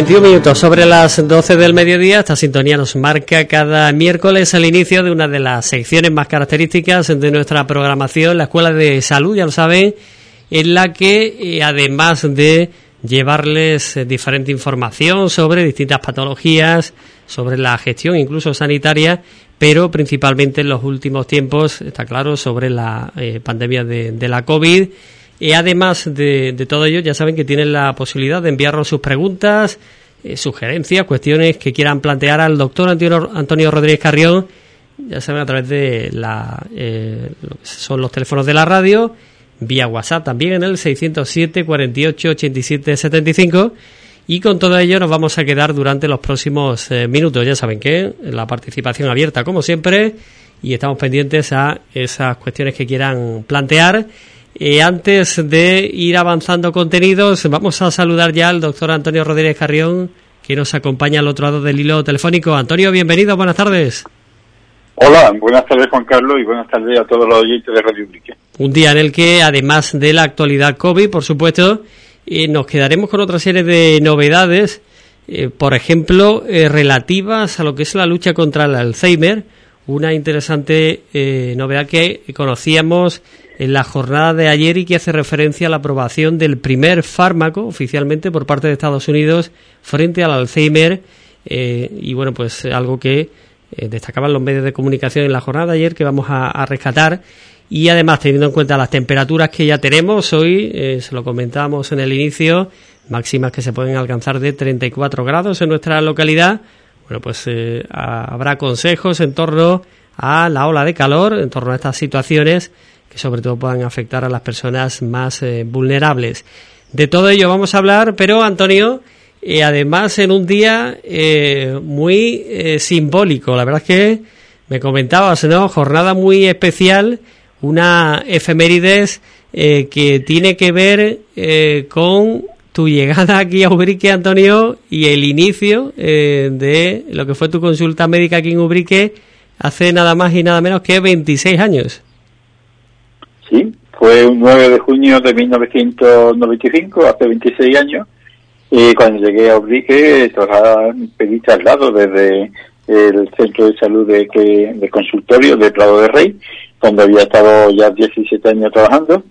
21 minutos sobre las 12 del mediodía. Esta sintonía nos marca cada miércoles el inicio de una de las secciones más características de nuestra programación, la Escuela de Salud, ya lo saben, en la que además de llevarles diferente información sobre distintas patologías, sobre la gestión incluso sanitaria, pero principalmente en los últimos tiempos, está claro, sobre la pandemia de la COVID. Y además de todo ello, ya saben que tienen la posibilidad de enviarnos sus preguntas, sugerencias, cuestiones que quieran plantear al doctor Antonio Rodríguez Carrión, ya saben, a través de lo que son los teléfonos de la radio, vía WhatsApp también en el 607 48 87 75, y con todo ello nos vamos a quedar durante los próximos minutos. Ya saben que la participación abierta como siempre, y estamos pendientes a esas cuestiones que quieran plantear. Antes de ir avanzando contenidos, vamos a saludar ya al doctor Antonio Rodríguez Carrión, que nos acompaña al otro lado del hilo telefónico. Antonio, bienvenido, buenas tardes. Hola, buenas tardes Juan Carlos y buenas tardes a todos los oyentes de Radio Ubrique. Un día en el que, además de la actualidad COVID, por supuesto, nos quedaremos con otra serie de novedades, por ejemplo, relativas a lo que es la lucha contra el Alzheimer, una interesante novedad que conocíamos en la jornada de ayer y que hace referencia a la aprobación del primer fármaco oficialmente por parte de Estados Unidos frente al Alzheimer, y bueno, pues algo que destacaban los medios de comunicación en la jornada de ayer, que vamos a rescatar. Y además, teniendo en cuenta las temperaturas que ya tenemos hoy, se lo comentábamos en el inicio, máximas que se pueden alcanzar de 34 grados en nuestra localidad. Bueno, pues habrá consejos en torno a la ola de calor, en torno a estas situaciones que sobre todo puedan afectar a las personas más vulnerables. De todo ello vamos a hablar, pero Antonio, además en un día muy simbólico, la verdad es que me comentabas, ¿no? Jornada muy especial, una efemérides que tiene que ver con tu llegada aquí a Ubrique, Antonio, y el inicio de lo que fue tu consulta médica aquí en Ubrique hace nada más y nada menos que 26 años. Sí, fue un 9 de junio de 1995, hace 26 años, y cuando llegué a Ubrique, pedí traslado desde el centro de salud de consultorio de Prado de Rey, donde había estado ya 17 años trabajando,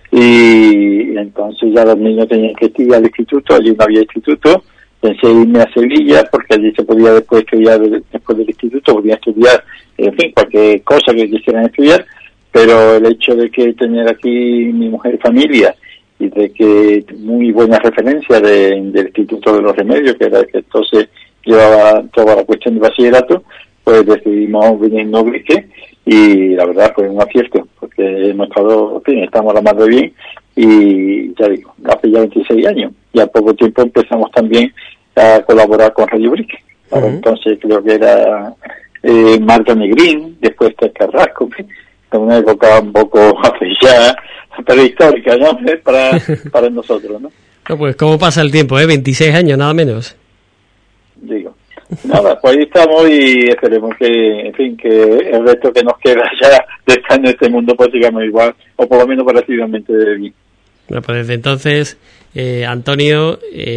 y entonces ya los niños tenían que ir al instituto, allí no había instituto, pensé irme a Sevilla, porque allí se podía después estudiar, después del instituto, podía estudiar, en fin, cualquier cosa que quisieran estudiar, pero el hecho de que tener aquí mi mujer y familia, y de que muy buena referencia del Instituto de los Remedios, que era el que entonces llevaba toda la cuestión de bachillerato, pues decidimos venir a Ubrique, y la verdad fue un acierto, porque hemos estado, en fin, estamos la más de bien, y ya digo, hace ya 26 años, y a poco tiempo empezamos también a colaborar con Radio Ubrique. Uh-huh. Entonces creo que era Marta Negrín, después Ted Carrasco, en fin, una época un poco ya prehistórica, ¿no? Para nosotros, ¿no? No, pues cómo pasa el tiempo, 26 años, nada menos. Digo, nada, pues ahí estamos y esperemos que, en fin, que el resto que nos queda ya de estar en este mundo pues sigamos igual, o por lo menos parecidamente bien. Bueno, pues desde entonces, Antonio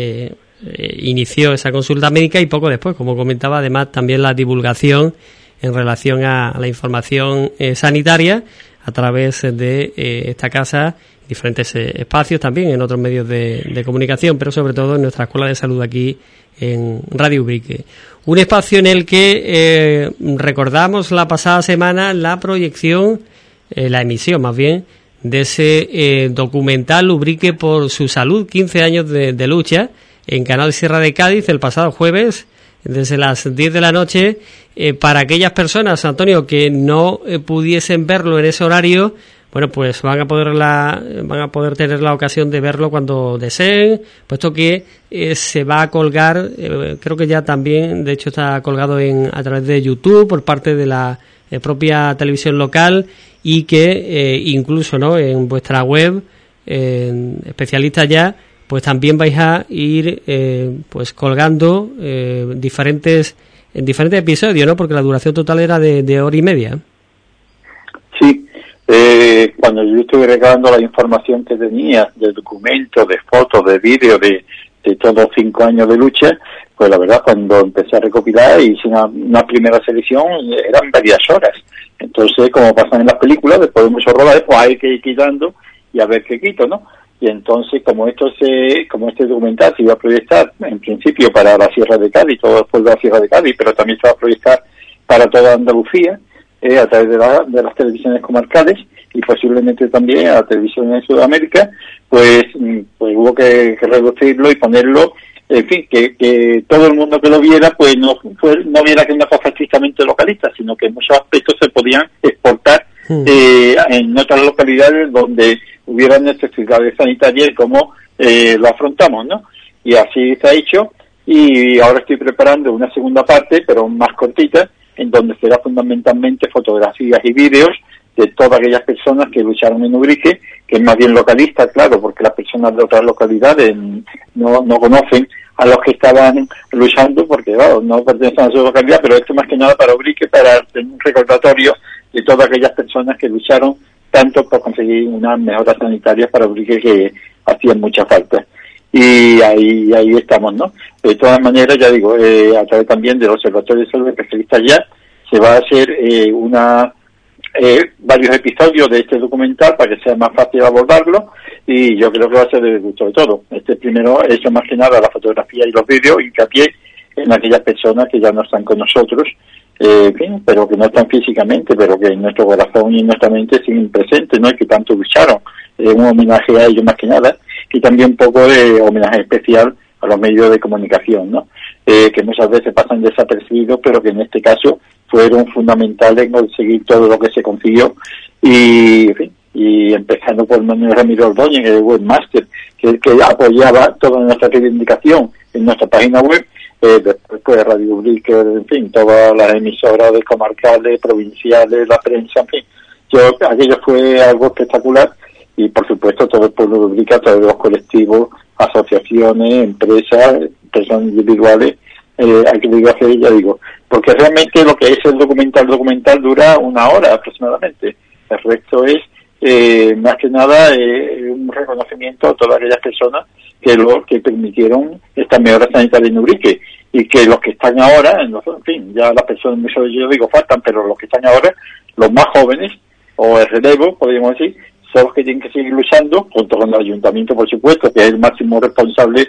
inició esa consulta médica y poco después, como comentaba, además también la divulgación en relación a la información sanitaria a través de esta casa, diferentes espacios también en otros medios de comunicación, pero sobre todo en nuestra Escuela de Salud aquí en Radio Ubrique. Un espacio en el que recordamos la pasada semana la proyección, la emisión más bien, de ese documental Ubrique por su salud, 15 años de lucha, en Canal Sierra de Cádiz el pasado jueves, desde las 10 de la noche, para aquellas personas, Antonio, que no pudiesen verlo en ese horario, bueno, pues van a poder tener la ocasión de verlo cuando deseen, puesto que se va a colgar, creo que ya también, de hecho está colgado a través de YouTube por parte de la propia televisión local, y que incluso, ¿no?, en vuestra web, especialistas ya, pues también vais a ir pues colgando diferentes episodios, ¿no? Porque la duración total era de hora y media. Sí, cuando yo estuve recabando la información que tenía de documentos, de fotos, de vídeos, de de todos 5 años de lucha, pues la verdad cuando empecé a recopilar y hice una primera selección eran varias horas. Entonces, como pasa en las películas, después de muchos rodajes, pues hay que ir quitando y a ver qué quito, ¿no? Y entonces, como este documental se iba a proyectar en principio para la Sierra de Cádiz, todo el pueblo de la Sierra de Cádiz, pero también se va a proyectar para toda Andalucía, a través de las televisiones comarcales y posiblemente también a la televisión en Sudamérica, pues hubo que reducirlo y ponerlo, en fin, que todo el mundo que lo viera, pues no viera que una cosa estrictamente localista, sino que en muchos aspectos se podían exportar en otras localidades donde hubiera necesidades sanitarias y cómo lo afrontamos, ¿no? Y así se ha hecho, y ahora estoy preparando una segunda parte, pero más cortita, en donde será fundamentalmente fotografías y vídeos de todas aquellas personas que lucharon en Ubrique, que es más bien localista, claro, porque las personas de otras localidades no conocen a los que estaban luchando, porque claro, no pertenecen a su localidad, pero esto más que nada para Ubrique, para tener un recordatorio de todas aquellas personas que lucharon tanto por conseguir unas mejoras sanitarias para Ubrique que hacían mucha falta. Y ahí estamos, ¿no? De todas maneras, ya digo, a través también del Observatorio de Salud Especialistas ya se va a hacer varios episodios de este documental para que sea más fácil abordarlo, y yo creo que va a ser del gusto de todos. Este primero, eso más que nada, la fotografía y los vídeos, hincapié en aquellas personas que ya no están con nosotros, en fin, pero que no están físicamente, pero que en nuestro corazón y en nuestra mente siguen presentes, ¿no? Y que tanto lucharon. Un homenaje a ellos más que nada, y también un poco de homenaje especial a los medios de comunicación, ¿no? Que muchas veces pasan desapercibidos, pero que en este caso fueron fundamentales en conseguir todo lo que se consiguió. Y, en fin, y empezando por Manuel Ramiro Ordóñez, el webmaster, que apoyaba toda nuestra reivindicación en nuestra página web, después pues Radio Ubrique, en fin, todas las emisoras de comarcales, provinciales, la prensa, en fin. Aquello fue algo espectacular, y por supuesto todo el pueblo de Ubrique, a través de los colectivos, asociaciones, empresas, personas individuales, hay que hacer, ya digo, porque realmente lo que es el documental dura 1 hora aproximadamente. El resto es más que nada un reconocimiento a todas aquellas personas que permitieron esta mejora sanitaria en Ubrique, y que los que están ahora, en fin, ya las personas, muchos de ellos digo faltan, pero los que están ahora, los más jóvenes, o el relevo, podríamos decir, son los que tienen que seguir luchando, junto con el ayuntamiento, por supuesto, que es el máximo responsable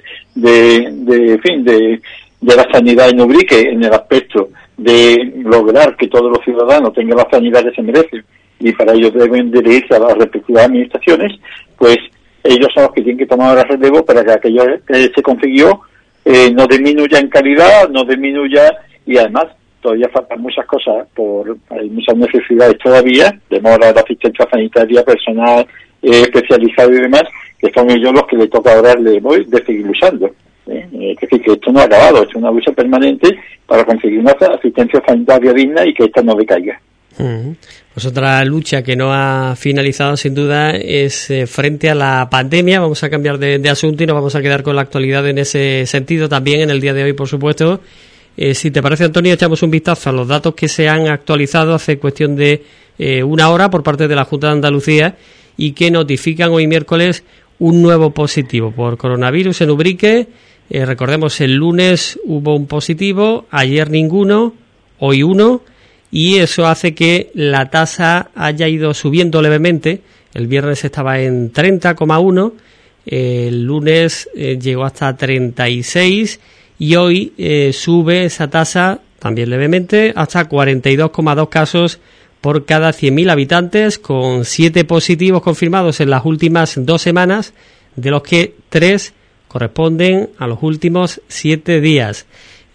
de la sanidad en Ubrique, en el aspecto de lograr que todos los ciudadanos tengan la sanidad que se merecen, y para ello deben dirigirse a las respectivas administraciones. Pues ellos son los que tienen que tomar el relevo para que aquello que se consiguió no disminuya en calidad, no disminuya, y además todavía faltan muchas cosas, hay muchas necesidades todavía, de mejora de la asistencia sanitaria, personal especializado y demás, que son ellos los que le toca ahora de seguir luchando. Es decir, que esto no ha acabado, es una lucha permanente para conseguir una asistencia sanitaria digna y que esta no decaiga. Pues otra lucha que no ha finalizado sin duda es frente a la pandemia. Vamos a cambiar de asunto y nos vamos a quedar con la actualidad en ese sentido también en el día de hoy, por supuesto. Si te parece, Antonio, echamos un vistazo a los datos que se han actualizado hace cuestión de 1 hora por parte de la Junta de Andalucía, y que notifican hoy miércoles un nuevo positivo por coronavirus en Ubrique. Recordemos, el lunes hubo un positivo, ayer ninguno, hoy 1, y eso hace que la tasa haya ido subiendo levemente. El viernes estaba en 30,1, el lunes llegó hasta 36, y hoy sube esa tasa también levemente hasta 42,2 casos por cada 100.000 habitantes, con 7 positivos confirmados en las últimas 2 semanas, de los que 3 corresponden a los últimos 7 días.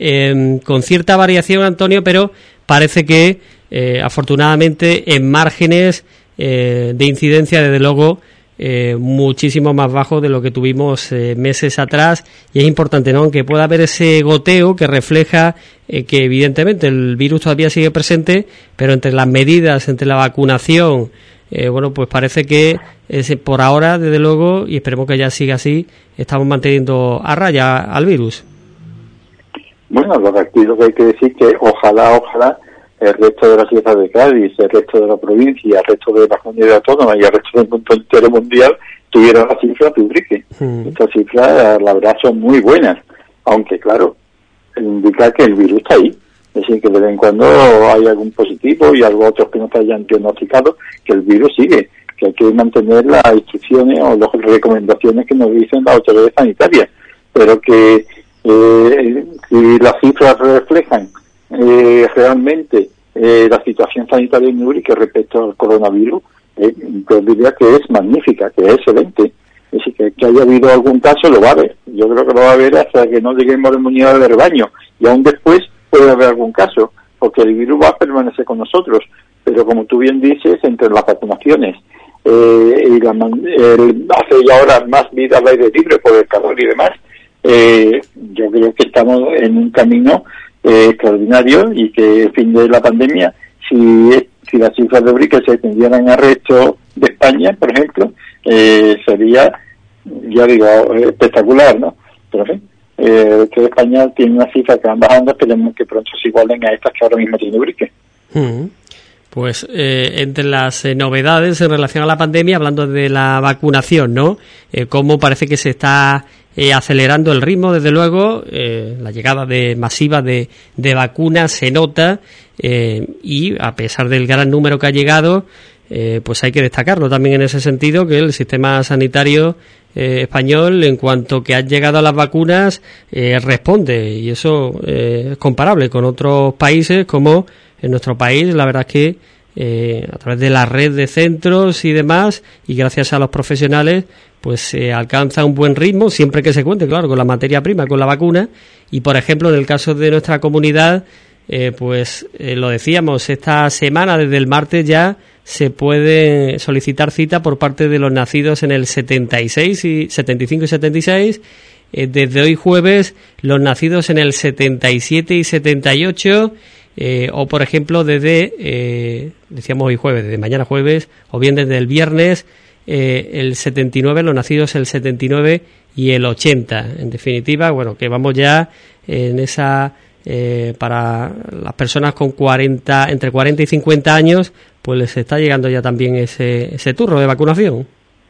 Con cierta variación, Antonio, pero parece que afortunadamente en márgenes de incidencia, desde luego, muchísimo más bajo de lo que tuvimos meses atrás, y es importante, ¿no?, aunque pueda haber ese goteo que refleja que evidentemente el virus todavía sigue presente, pero entre las medidas, entre la vacunación, pues parece que por ahora, desde luego, y esperemos que ya siga así, estamos manteniendo a raya al virus. Bueno, lo que hay que decir que ojalá el resto de la Sierra de Cádiz, el resto de la provincia, el resto de la comunidad autónoma y el resto del mundo entero mundial tuvieron las cifras de Ubrique. Estas cifras, la verdad, son muy buenas, aunque, claro, indica que el virus está ahí. Es decir, que de vez en cuando hay algún positivo y algo otros que no se hayan diagnosticado, que el virus sigue, que hay que mantener las instrucciones o las recomendaciones que nos dicen las autoridades sanitarias, pero que si las cifras reflejan realmente la situación sanitaria en Ubrique respecto al coronavirus, yo diría que es magnífica, que es excelente. Es decir, que haya habido algún caso lo va a haber. Yo creo que lo va a haber hasta que no lleguemos a la inmunidad de rebaño, y aún después puede haber algún caso, porque el virus va a permanecer con nosotros. Pero como tú bien dices, entre las vacunaciones y hace ya ahora más vida al aire libre por el calor y demás, yo creo que estamos en un camino extraordinario, y que el fin de la pandemia, si las cifras de Ubrique se extendieran al resto de España, por ejemplo, sería, ya digo, espectacular, ¿no? Pero en fin, que España tiene unas cifras que van bajando, esperemos que pronto se igualen a estas que ahora mismo tiene Ubrique. Pues entre las novedades en relación a la pandemia, hablando de la vacunación, ¿no? Cómo parece que se está acelerando el ritmo, desde luego, la llegada masiva de vacunas se nota, y a pesar del gran número que ha llegado, pues hay que destacarlo también en ese sentido, que el sistema sanitario español, en cuanto que han llegado a las vacunas, responde, y eso es comparable con otros países, como en nuestro país. La verdad es que a través de la red de centros y demás, y gracias a los profesionales, pues se alcanza un buen ritmo, siempre que se cuente, claro, con la materia prima, con la vacuna. Y por ejemplo, en el caso de nuestra comunidad, lo decíamos, esta semana, desde el martes ya, se puede solicitar cita por parte de los nacidos en el 75 y 76, desde hoy jueves los nacidos en el 77 y 78, o por ejemplo desde, decíamos hoy jueves, desde mañana jueves, o bien desde el viernes, el 79, los nacidos el 79 y el 80. En definitiva, bueno, que vamos ya en esa... para las personas con entre 40 y 50 años, pues les está llegando ya también ese turno de vacunación.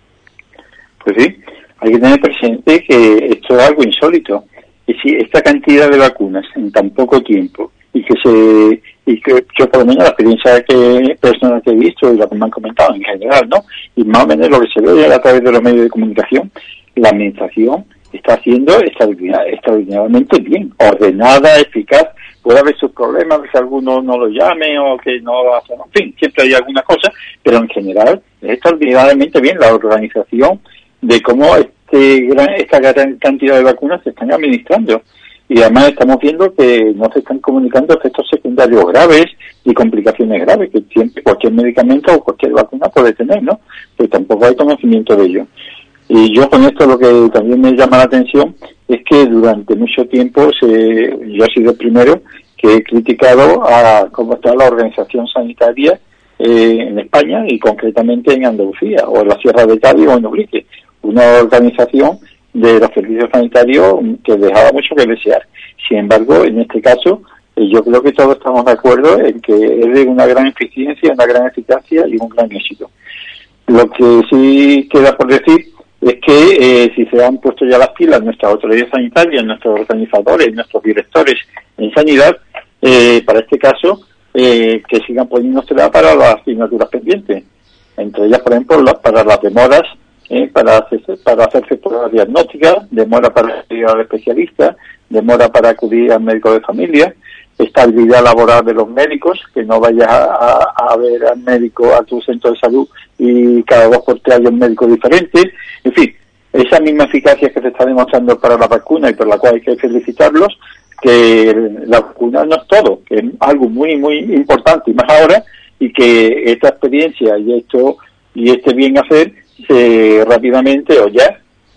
Pues sí, hay que tener presente que esto es algo insólito. Y si esta cantidad de vacunas en tan poco tiempo, y que yo por lo menos la experiencia personal que he visto y lo que me han comentado en general, ¿no? Y más o menos lo que se ve a través de los medios de comunicación, la administración está haciendo extraordinariamente bien, ordenada, eficaz. Puede haber sus problemas, que alguno no lo llame o que no lo hace, en fin, siempre hay alguna cosa, pero en general es extraordinariamente bien la organización de cómo esta gran cantidad de vacunas se están administrando. Y además estamos viendo que no se están comunicando efectos secundarios graves y complicaciones graves, que siempre cualquier medicamento o cualquier vacuna puede tener, ¿no? Pero tampoco hay conocimiento de ello. Y yo con esto lo que también me llama la atención es que durante mucho tiempo yo he sido el primero que he criticado a cómo está la organización sanitaria en España, y concretamente en Andalucía, o en la Sierra de Cádiz o en Ubrique. Una organización de los servicios sanitarios que dejaba mucho que desear. Sin embargo, en este caso, yo creo que todos estamos de acuerdo en que es de una gran eficiencia, una gran eficacia y un gran éxito. Lo que sí queda por decir es que si se han puesto ya las pilas nuestras autoridades sanitarias, nuestros organizadores, nuestros directores en sanidad, para este caso, que sigan poniéndosela para las asignaturas pendientes. Entre ellas, por ejemplo, para las demoras, para hacerse pruebas diagnósticas, demora para ir al especialista, demora para acudir al médico de familia, estabilidad laboral de los médicos, que no vayas a ver al médico, a tu centro de salud, y cada 2 por 3 hay un médico diferente. En fin, esa misma eficacia que se está demostrando para la vacuna, y por la cual hay que felicitarlos, que la vacuna no es todo, que es algo muy, muy importante, y más ahora, y que esta experiencia y este bien hacer rápidamente o ya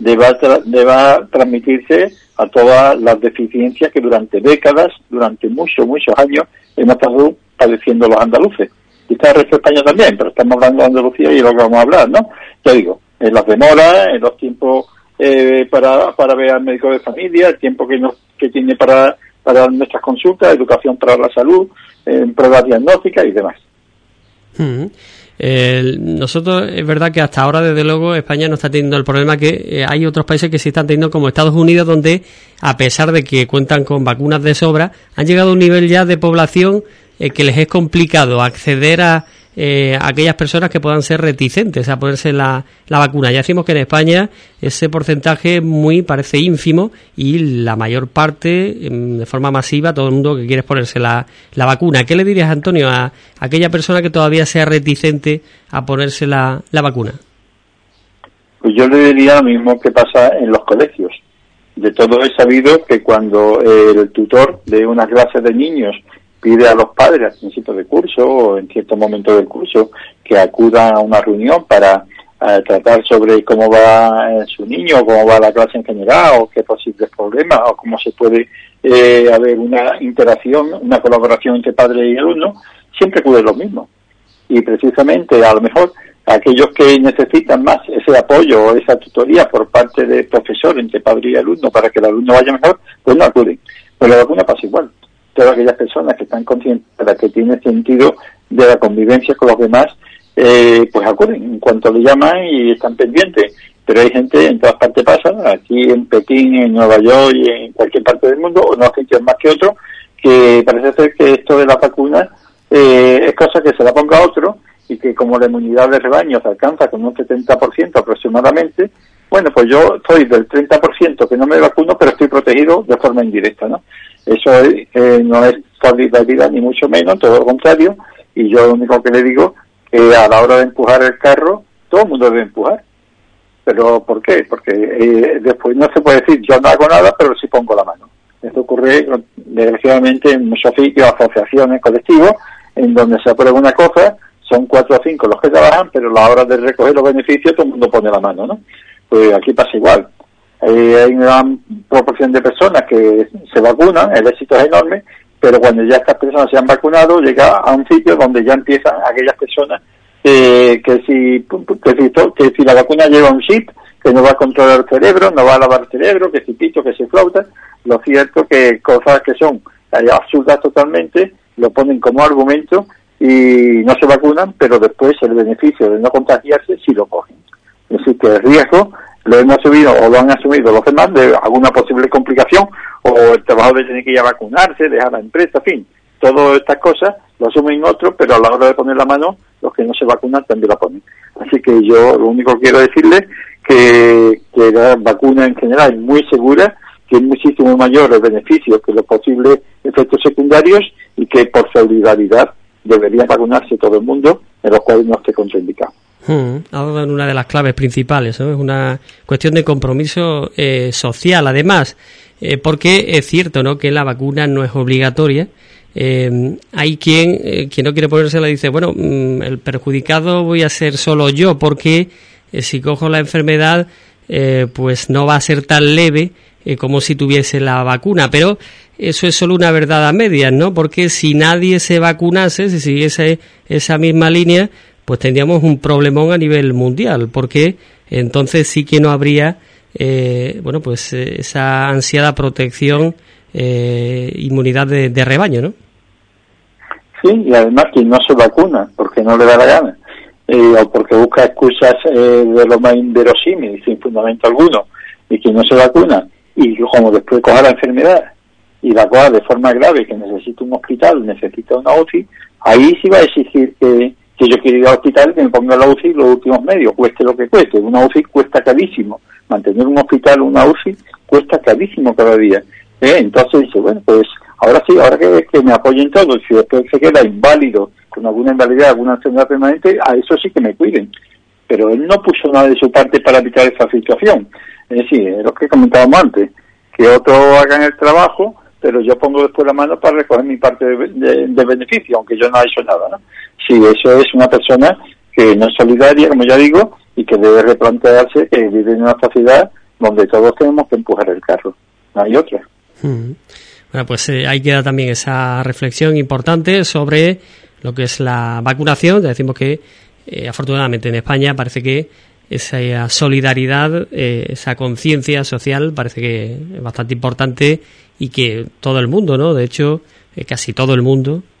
deba transmitirse a todas las deficiencias que durante décadas, durante muchos años hemos estado padeciendo los andaluces. Y está el resto de España también, pero estamos hablando de Andalucía y es lo que vamos a hablar, ¿no? Ya digo, en las demoras, en los tiempos para ver al médico de familia, el tiempo que tiene para nuestras consultas, educación para la salud, pruebas diagnósticas y demás. Nosotros, es verdad que hasta ahora, desde luego, España no está teniendo el problema que hay otros países que sí están teniendo, como Estados Unidos, donde, a pesar de que cuentan con vacunas de sobra, han llegado a un nivel ya de población que les es complicado acceder a aquellas personas que puedan ser reticentes a ponerse la vacuna. Ya decimos que en España ese porcentaje parece ínfimo, y la mayor parte, de forma masiva, todo el mundo que quiere ponerse la vacuna. ¿Qué le dirías, Antonio, a aquella persona que todavía sea reticente a ponerse la vacuna? Pues yo le diría lo mismo que pasa en los colegios. De todo he sabido que cuando el tutor de una clase de niños pide a los padres al principio del curso o en cierto momento del curso que acudan a una reunión para tratar sobre cómo va su niño, cómo va la clase en general, o qué posibles problemas, o cómo se puede haber una interacción, una colaboración entre padre y alumno, siempre ocurre lo mismo. Y precisamente, a lo mejor, aquellos que necesitan más ese apoyo o esa tutoría por parte del profesor entre padre y alumno para que el alumno vaya mejor, pues no acuden. Pues la vacuna pasa igual. Todas aquellas personas que están conscientes de que tiene sentido de la convivencia con los demás, pues acuden en cuanto le llaman y están pendientes. Pero hay gente, en todas partes pasa, aquí en Pekín, en Nueva York y en cualquier parte del mundo, o no sitios más que otros, que parece ser que esto de la vacuna es cosa que se la ponga a otro, y que como la inmunidad de rebaño se alcanza con un 70% aproximadamente, bueno, pues yo soy del 30% que no me vacuno, pero estoy protegido de forma indirecta, ¿no? Eso no es solidaridad, ni mucho menos, todo lo contrario, y yo lo único que le digo que a la hora de empujar el carro, todo el mundo debe empujar. ¿Pero por qué? Porque después no se puede decir yo no hago nada, pero sí pongo la mano. Esto ocurre, desgraciadamente, en muchos sitios, asociaciones, colectivos, en donde se aprueba una cosa, son 4 o 5 los que trabajan, pero a la hora de recoger los beneficios todo el mundo pone la mano, ¿no? Pues aquí pasa igual. Hay una proporción de personas que se vacunan, el éxito es enorme, pero cuando ya estas personas se han vacunado, llega a un sitio donde ya empiezan aquellas personas que si la vacuna lleva un chip, que no va a controlar el cerebro, no va a lavar el cerebro, que si pito, que si flauta. Lo cierto que cosas que son absurdas totalmente, lo ponen como argumento y no se vacunan, pero después el beneficio de no contagiarse sí lo cogen. Es decir, que el riesgo lo hemos asumido o lo han asumido los demás de alguna posible complicación, o el trabajador de tener que ir a vacunarse, dejar la empresa, en fin, todas estas cosas lo asumen otros, pero a la hora de poner la mano, los que no se vacunan también la ponen. Así que yo lo único que quiero decirles que la vacuna en general es muy segura, que es muchísimo mayor el beneficio que los posibles efectos secundarios, y que por solidaridad debería vacunarse todo el mundo, en los cuales no esté contraindicado. Ha dado en una de las claves principales, ¿no? Es una cuestión de compromiso social, además, porque es cierto, ¿no?, que la vacuna no es obligatoria. Hay quien no quiere ponérsela y dice, bueno, el perjudicado voy a ser solo yo, porque si cojo la enfermedad, pues no va a ser tan leve como si tuviese la vacuna. Pero eso es solo una verdad a medias, ¿no? Porque si nadie se vacunase, si siguiese esa misma línea, pues tendríamos un problemón a nivel mundial, porque entonces sí que no habría pues esa ansiada protección, inmunidad de rebaño, ¿no? Sí, y además quien no se vacuna porque no le da la gana, o porque busca excusas de lo más inverosímil, sin fundamento alguno, y quien no se vacuna, y como después coja la enfermedad y la coja de forma grave, que necesita un hospital, necesita una UCI, ahí sí va a exigir que yo quiero ir al hospital, que me ponga la UCI los últimos medios, cueste lo que cueste. Una UCI cuesta carísimo. Mantener un hospital, una UCI, cuesta carísimo cada día. Entonces dice, bueno, pues ahora sí, ahora que me apoyen todos, si después se queda inválido, con alguna invalidez, alguna enfermedad permanente, a eso sí que me cuiden. Pero él no puso nada de su parte para evitar esa situación. Es decir, es lo que comentábamos antes, que otros hagan el trabajo, pero yo pongo después la mano para recoger mi parte de beneficio, aunque yo no haya hecho nada, ¿no? Sí, eso es una persona que no es solidaria, como ya digo, y que debe replantearse que vive en una sociedad donde todos tenemos que empujar el carro, no hay otra. Bueno, pues ahí queda también esa reflexión importante sobre lo que es la vacunación. Ya decimos que afortunadamente en España parece que esa solidaridad, esa conciencia social parece que es bastante importante, y que todo el mundo, ¿no? De hecho, casi todo el mundo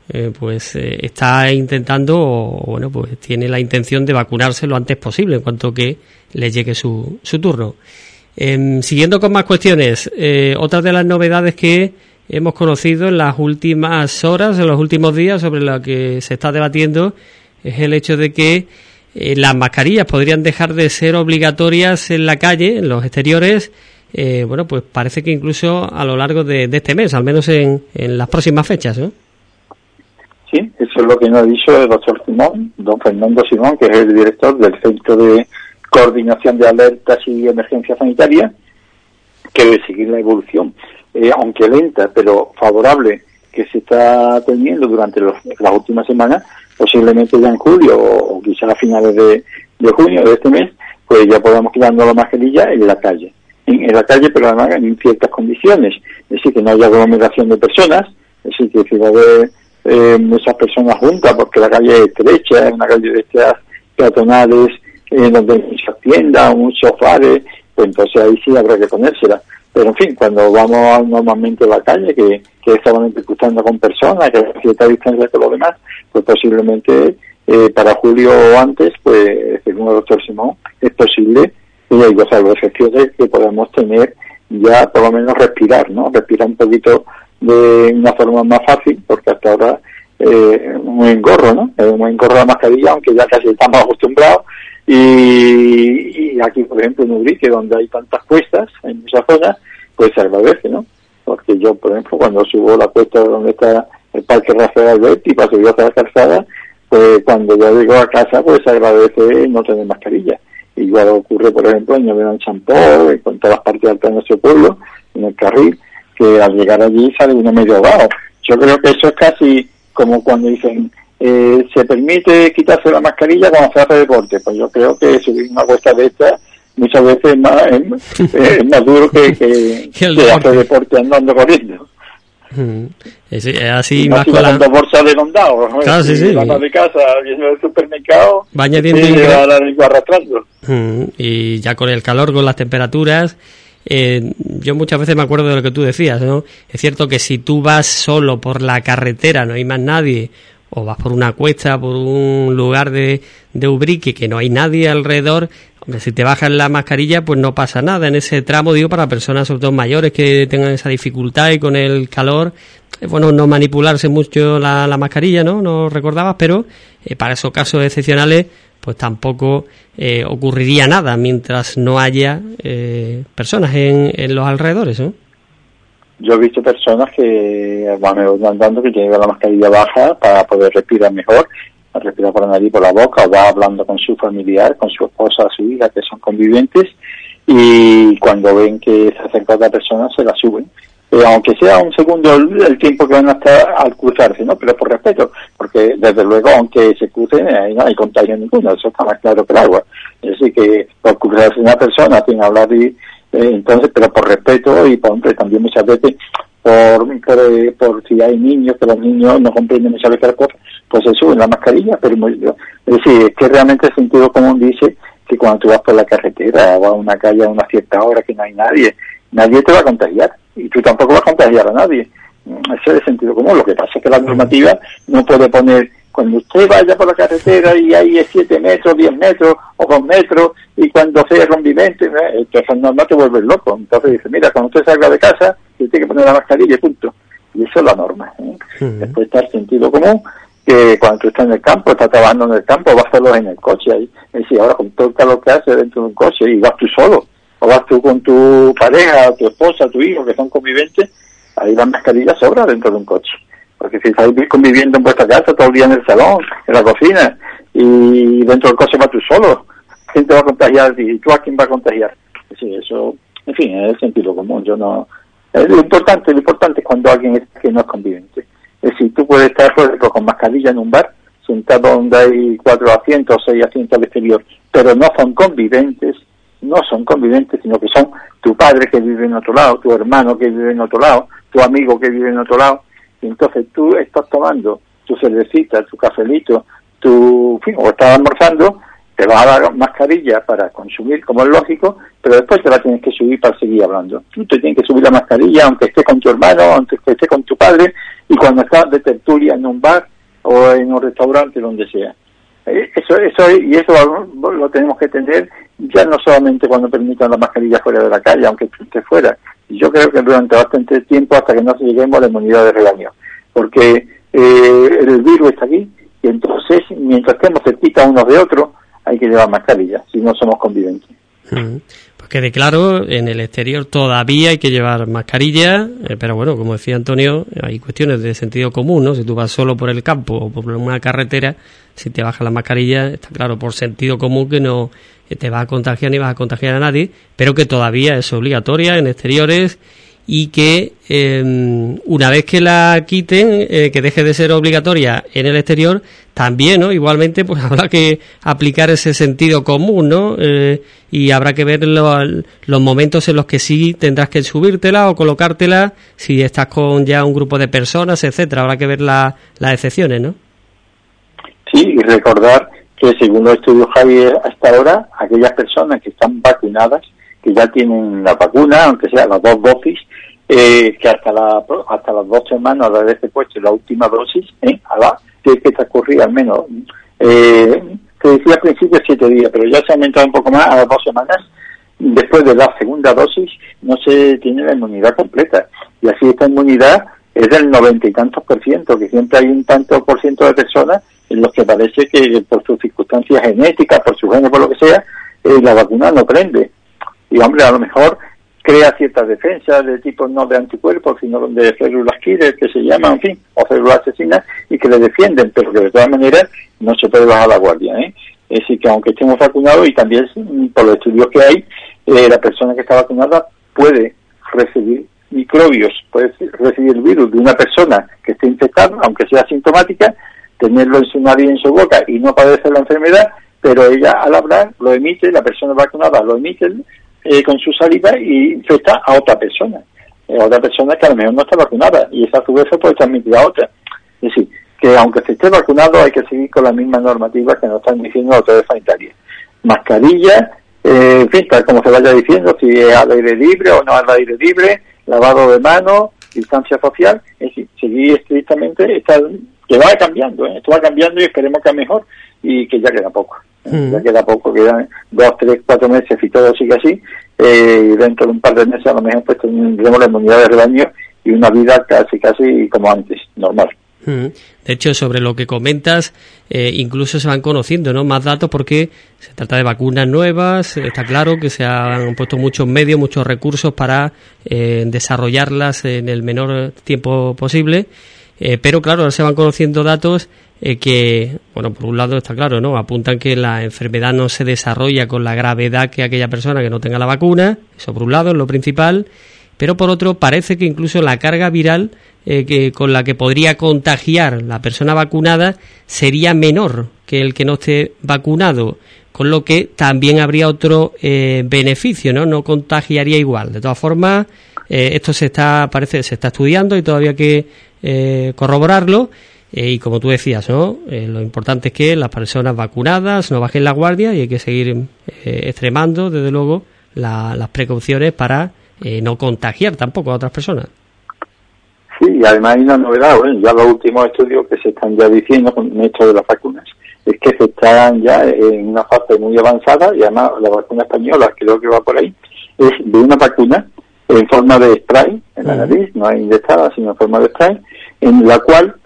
está intentando, o bueno, pues tiene la intención de vacunarse lo antes posible, en cuanto que le llegue su turno. Siguiendo con más cuestiones, otra de las novedades que hemos conocido en las últimas horas, en los últimos días, sobre la que se está debatiendo, es el hecho de que las mascarillas podrían dejar de ser obligatorias en la calle, en los exteriores, bueno, pues parece que incluso a lo largo de este mes, al menos en las próximas fechas, ¿no? Sí, eso es lo que nos ha dicho el doctor Simón, don Fernando Simón, que es el director del Centro de Coordinación de Alertas y Emergencias Sanitarias, que debe seguir la evolución, aunque lenta, pero favorable, que se está teniendo durante las últimas semanas, posiblemente ya en julio o quizás a finales de junio de este mes, pues ya podamos quitarnos la mascarilla en la calle. En la calle, pero además en ciertas condiciones, es decir, que no haya aglomeración de personas, es decir, que si va a haber muchas personas juntas, porque la calle es estrecha, es una calle de estas peatonales, donde hay muchas tiendas, muchos bares, pues entonces ahí sí habrá que ponérsela. Pero en fin, cuando vamos normalmente a la calle, que es solamente cruzando con personas, que hay cierta distancia con los demás, pues posiblemente para julio o antes, pues según el doctor Simón, es posible, y hay salvo excepciones, que podamos tener ya por lo menos respirar, ¿no? Respirar un poquito de una forma más fácil, porque hasta ahora un engorro, ¿no? Un engorro la mascarilla, aunque ya casi estamos acostumbrados. Y aquí, por ejemplo, en Ubrique, donde hay tantas cuestas, en muchas zonas, pues se agradece, ¿no? Porque yo, por ejemplo, cuando subo la cuesta donde está el Parque Rafael Alberti para subir hacia la calzada, pues cuando yo llego a casa, pues se agradece no tener mascarilla. Igual ocurre, por ejemplo, en Ñaveran Champó, con todas las partes altas de nuestro pueblo, en el carril, que al llegar allí sale uno medio ahogado. Yo creo que eso es casi como cuando dicen, se permite quitarse la mascarilla cuando se hace deporte. Pues yo creo que subir una cuesta de esta muchas veces es más duro que hacer deporte andando corriendo. Es así y más con la... dos bolsas de condado, ¿no? Claro, sí. Vas de casa, viendo el supermercado, va añadiendo la lengua arrastrando. Y ya con el calor, con las temperaturas... yo muchas veces me acuerdo de lo que tú decías, ¿no? Es cierto que si tú vas solo por la carretera, no hay más nadie, o vas por una cuesta, por un lugar de Ubrique que no hay nadie alrededor, hombre, si te bajas la mascarilla, pues no pasa nada en ese tramo, digo, para personas sobre todo mayores que tengan esa dificultad y con el calor, bueno, no manipularse mucho la mascarilla, ¿no? No recordabas, pero para esos casos excepcionales, pues tampoco ocurriría nada mientras no haya personas en los alrededores, ¿no? Yo he visto personas que van andando, que tienen la mascarilla baja para poder respirar mejor, respirar por la nariz, por la boca, o va hablando con su familiar, con su esposa, su hija, que son conviventes, y cuando ven que se acerca otra persona se la suben. Aunque sea un segundo el tiempo que van a estar al cruzarse, ¿no? Pero por respeto, porque desde luego, aunque se crucen, ahí no hay contagio ninguno, eso está más claro que el agua. Es decir, que por cruzarse una persona sin hablar entonces, pero por respeto y también muchas veces por si hay niños, que los niños no comprenden muchas veces las cosas, pues se suben la mascarilla, pero es decir, es que realmente el sentido común dice que cuando tú vas por la carretera o a una calle a una cierta hora que no hay nadie te va a contagiar y tú tampoco vas a contagiar a nadie. Ese es el sentido común. Lo que pasa es que la normativa no puede poner, cuando usted vaya por la carretera y hay 7 metros, 10 metros o 2 metros, y cuando sea rompimiento, esa norma te vuelve loco. Entonces dice, mira, cuando usted salga de casa, usted tiene que poner la mascarilla y punto. Y eso es la norma. Después está el sentido común, que cuando tú estás en el campo, estás trabajando en el campo, vas solo en el coche. Ahí. Es decir, ahora con todo el calor que hace dentro de un coche, y vas tú solo, o vas tú con tu pareja, tu esposa, tu hijo, que son conviventes, ahí la mascarilla sobra dentro de un coche. Porque si estáis conviviendo en vuestra casa todo el día en el salón, en la cocina, y dentro del coche vas tú solo, ¿quién te va a contagiar? ¿Y tú a quién va a contagiar? Sí, eso, en fin, es el sentido común. Yo no... Lo importante es cuando alguien es que no es convivente. Es decir, tú puedes estar, por ejemplo, con mascarilla en un bar, sentado donde hay 4 asientos, 6 asientos al exterior, pero no son conviventes, sino que son tu padre que vive en otro lado, tu hermano que vive en otro lado, tu amigo que vive en otro lado, y entonces tú estás tomando tu cervecita, tu cafelito, o estás almorzando, te vas a dar mascarilla para consumir, como es lógico, pero después te la tienes que subir para seguir hablando. Tú te tienes que subir la mascarilla, aunque estés con tu hermano, aunque estés con tu padre, y cuando estás de tertulia en un bar o en un restaurante, donde sea. Eso lo tenemos que tener ya no solamente cuando permitan la mascarilla fuera de la calle, aunque esté fuera. Yo creo que durante bastante tiempo, hasta que no lleguemos a la inmunidad de rebaño, porque el virus está aquí, y entonces mientras estemos cerquita unos de otros hay que llevar mascarilla, si no somos convivientes. Pues quede claro, en el exterior todavía hay que llevar mascarilla, pero bueno, como decía Antonio, hay cuestiones de sentido común, ¿no? Si tú vas solo por el campo o por una carretera, si te bajas la mascarilla, está claro, por sentido común que no te vas a contagiar ni vas a contagiar a nadie, pero que todavía es obligatoria en exteriores, y que una vez que la quiten, que deje de ser obligatoria en el exterior, también, ¿no? Igualmente, pues habrá que aplicar ese sentido común, ¿no? Y habrá que ver los momentos en los que sí tendrás que subírtela o colocártela, si estás con ya un grupo de personas, etcétera. Habrá que ver las excepciones, ¿no? Sí, y recordar que según los estudios, Javier, hasta ahora, aquellas personas que están vacunadas, que ya tienen la vacuna, aunque sea las 2 dosis, que hasta las 2 semanas de haberse puesto la última dosis, tiene que transcurrir al menos, se decía al principio 7 días, pero ya se ha aumentado un poco más a las 2 semanas, después de la segunda dosis no se tiene la inmunidad completa, y así esta inmunidad es del 90 y tantos %, que siempre hay un tanto por ciento de personas en los que parece que por sus circunstancias genéticas, por su genes, por lo que sea, la vacuna no prende. Y hombre, a lo mejor crea ciertas defensas de tipo no de anticuerpos, sino de células killer, que se llaman, en fin, o células asesinas, y que le defienden, pero que de todas maneras no se puede bajar la guardia, Es decir, que aunque estemos vacunados, y también por los estudios que hay, la persona que está vacunada puede recibir microbios, puede recibir el virus de una persona que esté infectada, aunque sea asintomática, tenerlo en su nariz y en su boca y no padecer la enfermedad, pero ella al hablar lo emite, la persona vacunada lo emite con su saliva y infecta a otra persona que a lo mejor no está vacunada, y esa a su vez se puede transmitir a otra. Es decir, que aunque se esté vacunado hay que seguir con las mismas normativas que nos están diciendo las autoridades sanitarias. Mascarilla, en fin, tal como se vaya diciendo, si es al aire libre o no al aire libre, lavado de manos, distancia social, es decir, seguir estrictamente, que va cambiando, esto va cambiando, y esperemos que a mejor, y que ya queda poco. Ya queda poco, quedan 2, 3, 4 meses y todo sigue así, y dentro de un par de meses a lo mejor pues tendremos la inmunidad de rebaño y una vida casi como antes, normal. De hecho, sobre lo que comentas, incluso se van conociendo, ¿no?, más datos, porque se trata de vacunas nuevas. Está claro que se han puesto muchos medios, muchos recursos para desarrollarlas en el menor tiempo posible, pero claro, ahora se van conociendo datos que, bueno, por un lado está claro, ¿no?, apuntan que la enfermedad no se desarrolla con la gravedad que aquella persona que no tenga la vacuna. Eso por un lado es lo principal, pero por otro parece que incluso la carga viral con la que podría contagiar la persona vacunada sería menor que el que no esté vacunado, con lo que también habría otro beneficio, no contagiaría igual. De todas formas, esto se está estudiando y todavía hay que corroborarlo, y como tú decías, ¿no?, lo importante es que las personas vacunadas no bajen la guardia, y hay que seguir extremando, desde luego, las precauciones para no contagiar tampoco a otras personas. Sí, y además hay una novedad, ya los últimos estudios que se están ya diciendo con esto de las vacunas, es que se están ya en una fase muy avanzada, y además la vacuna española, creo que va por ahí, es de una vacuna en forma de spray en la nariz, no es inyectada, sino en forma de spray, en la cual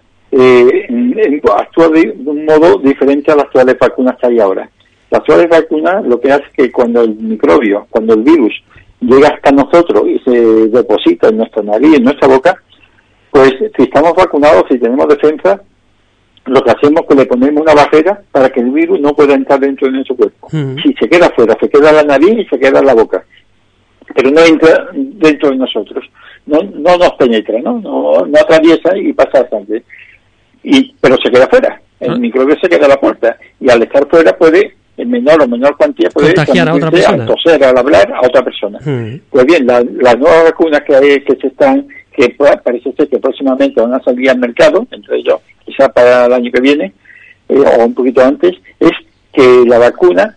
actúa de un modo diferente a las actuales vacunas que hay ahora. Las actuales vacunas lo que hace es que cuando el virus llega hasta nosotros y se deposita en nuestra nariz, en nuestra boca, pues si estamos vacunados, si tenemos defensa, lo que hacemos es que le ponemos una barrera para que el virus no pueda entrar dentro de nuestro cuerpo. Si se queda afuera, se queda en la nariz y se queda en la boca, pero no entra dentro de nosotros, no nos penetra, no atraviesa y pasa a sangre, pero se queda afuera, el microbio se queda a la puerta, y al estar fuera puede, en menor o menor cuantía, puede contagiar a otra persona, al toser, al hablar, a otra persona. Pues bien, las nuevas vacunas que parece ser que próximamente van a salir al mercado, entre ellos quizá para el año que viene, o un poquito antes, es que la vacuna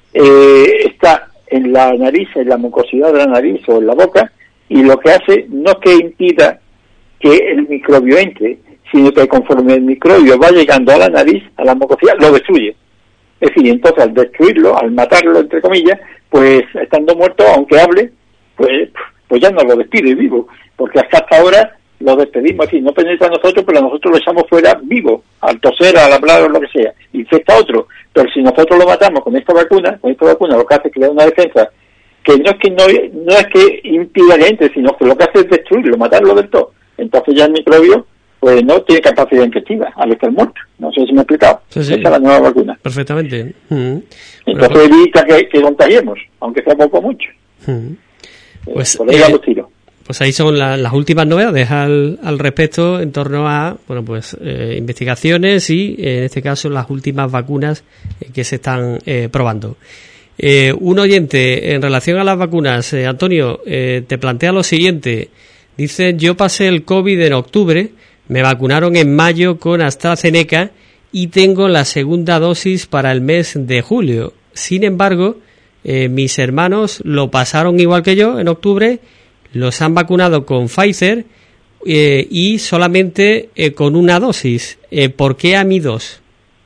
está en la nariz, en la mucosidad de la nariz o en la boca, y lo que hace no es que impida que el microbio entre, sino que conforme el microbio va llegando a la nariz, a la mucosidad, lo destruye. Es decir, entonces al destruirlo, al matarlo, entre comillas, pues estando muerto, aunque hable, pues ya no lo despide vivo, porque hasta ahora lo despedimos, es decir, no penetra a nosotros, pero nosotros lo echamos fuera vivo, al toser, al hablar o lo que sea, infecta a otro. Pero si nosotros lo matamos con esta vacuna lo que hace es que le da una defensa que no es que impida que entre, sino que lo que hace es destruirlo, matarlo del todo. Entonces ya el microbio pues no tiene capacidad infectiva al estar muerto. No sé si me he explicado. Sí. Esa es la nueva vacuna. Perfectamente. Entonces evita que contagiemos, aunque sea poco o mucho. Pues por ahí va los tiros. Pues ahí son las últimas novedades al respecto en torno a investigaciones y en este caso las últimas vacunas que se están probando. Un oyente en relación a las vacunas, Antonio, te plantea lo siguiente. Dice: yo pasé el COVID en octubre, me vacunaron en mayo con AstraZeneca y tengo la segunda dosis para el mes de julio. Sin embargo, mis hermanos lo pasaron igual que yo en octubre, los han vacunado con Pfizer y solamente con una dosis. ¿Por qué a mí dos?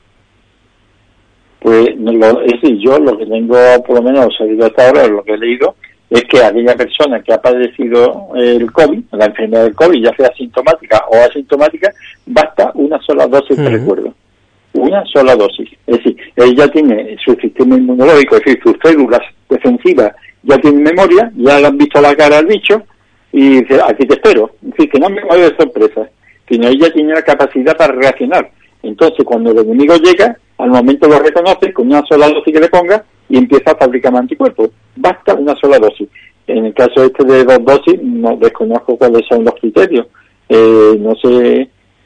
Pues es decir, yo lo que tengo, por lo menos sabido hasta ahora, lo que he leído, es que aquella persona que ha padecido el COVID, la enfermedad del COVID, ya sea asintomática o asintomática, basta una sola dosis de recuerdo. Una sola dosis. Es decir, ella tiene su sistema inmunológico, es decir, sus células defensivas ya tienen memoria, ya le han visto la cara al bicho y dice: aquí te espero. Es decir, que no me vaya de sorpresa, sino ella tiene la capacidad para reaccionar. Entonces, cuando el enemigo llega, al momento lo reconoce con una sola dosis que le ponga y empieza a fabricar anticuerpos. Basta una sola dosis. En el caso de 2 dosis, no desconozco cuáles son los criterios. No sé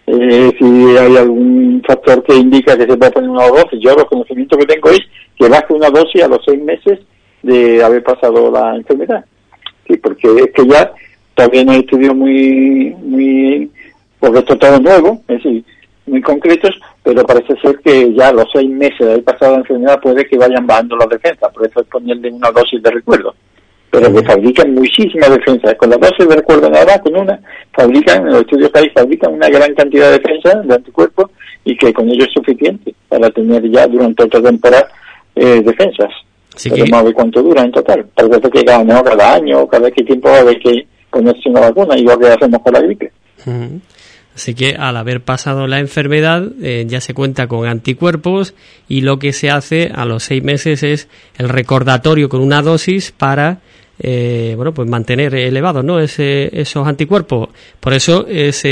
si hay algún factor que indica que se puede poner una dosis. Yo los conocimientos que tengo es que basta una dosis a los 6 meses de haber pasado la enfermedad. Sí, porque es que ya todavía no hay estudios muy porque esto todo nuevo, es decir, muy concretos, pero parece ser que ya a los 6 meses de haber pasado la enfermedad puede que vayan bajando las defensas, por eso es ponerle una dosis de recuerdo. Pero que fabrican muchísimas defensas. Con la dosis de recuerdo nada más, con una, en los estudios que hay, fabrican una gran cantidad de defensas, de anticuerpos, y que con ello es suficiente para tener ya durante otra temporada defensas. Pero no de cuánto dura en total. Parece que cada año o cada qué tiempo va a haber que ponerse una vacuna, igual que hacemos con la gripe. Así que al haber pasado la enfermedad ya se cuenta con anticuerpos y lo que se hace a los 6 meses es el recordatorio con una dosis para pues mantener elevados, ¿no? Esos anticuerpos. Por eso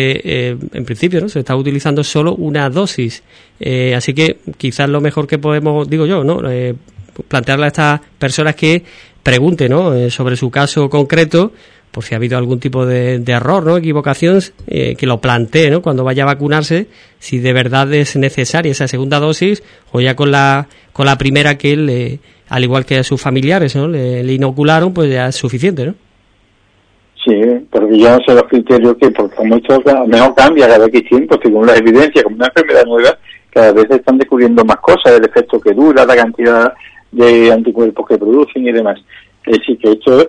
en principio, ¿no?, se está utilizando solo una dosis. Así que quizás lo mejor que podemos, digo yo, ¿no?, plantearle a estas personas que pregunten, ¿no?, sobre su caso concreto, por si ha habido algún tipo de error, ¿no?, equivocación, que lo plantee, ¿no?, cuando vaya a vacunarse, si de verdad es necesaria esa segunda dosis o ya con la primera que él, al igual que a sus familiares, ¿no?, le inocularon, pues ya es suficiente, ¿no? Sí, porque yo no sé los criterios que, porque como esto a lo mejor cambia cada X tiempo, según las evidencias, como una enfermedad nueva, cada vez se están descubriendo más cosas, el efecto que dura, la cantidad de anticuerpos que producen y demás. Es decir, que esto,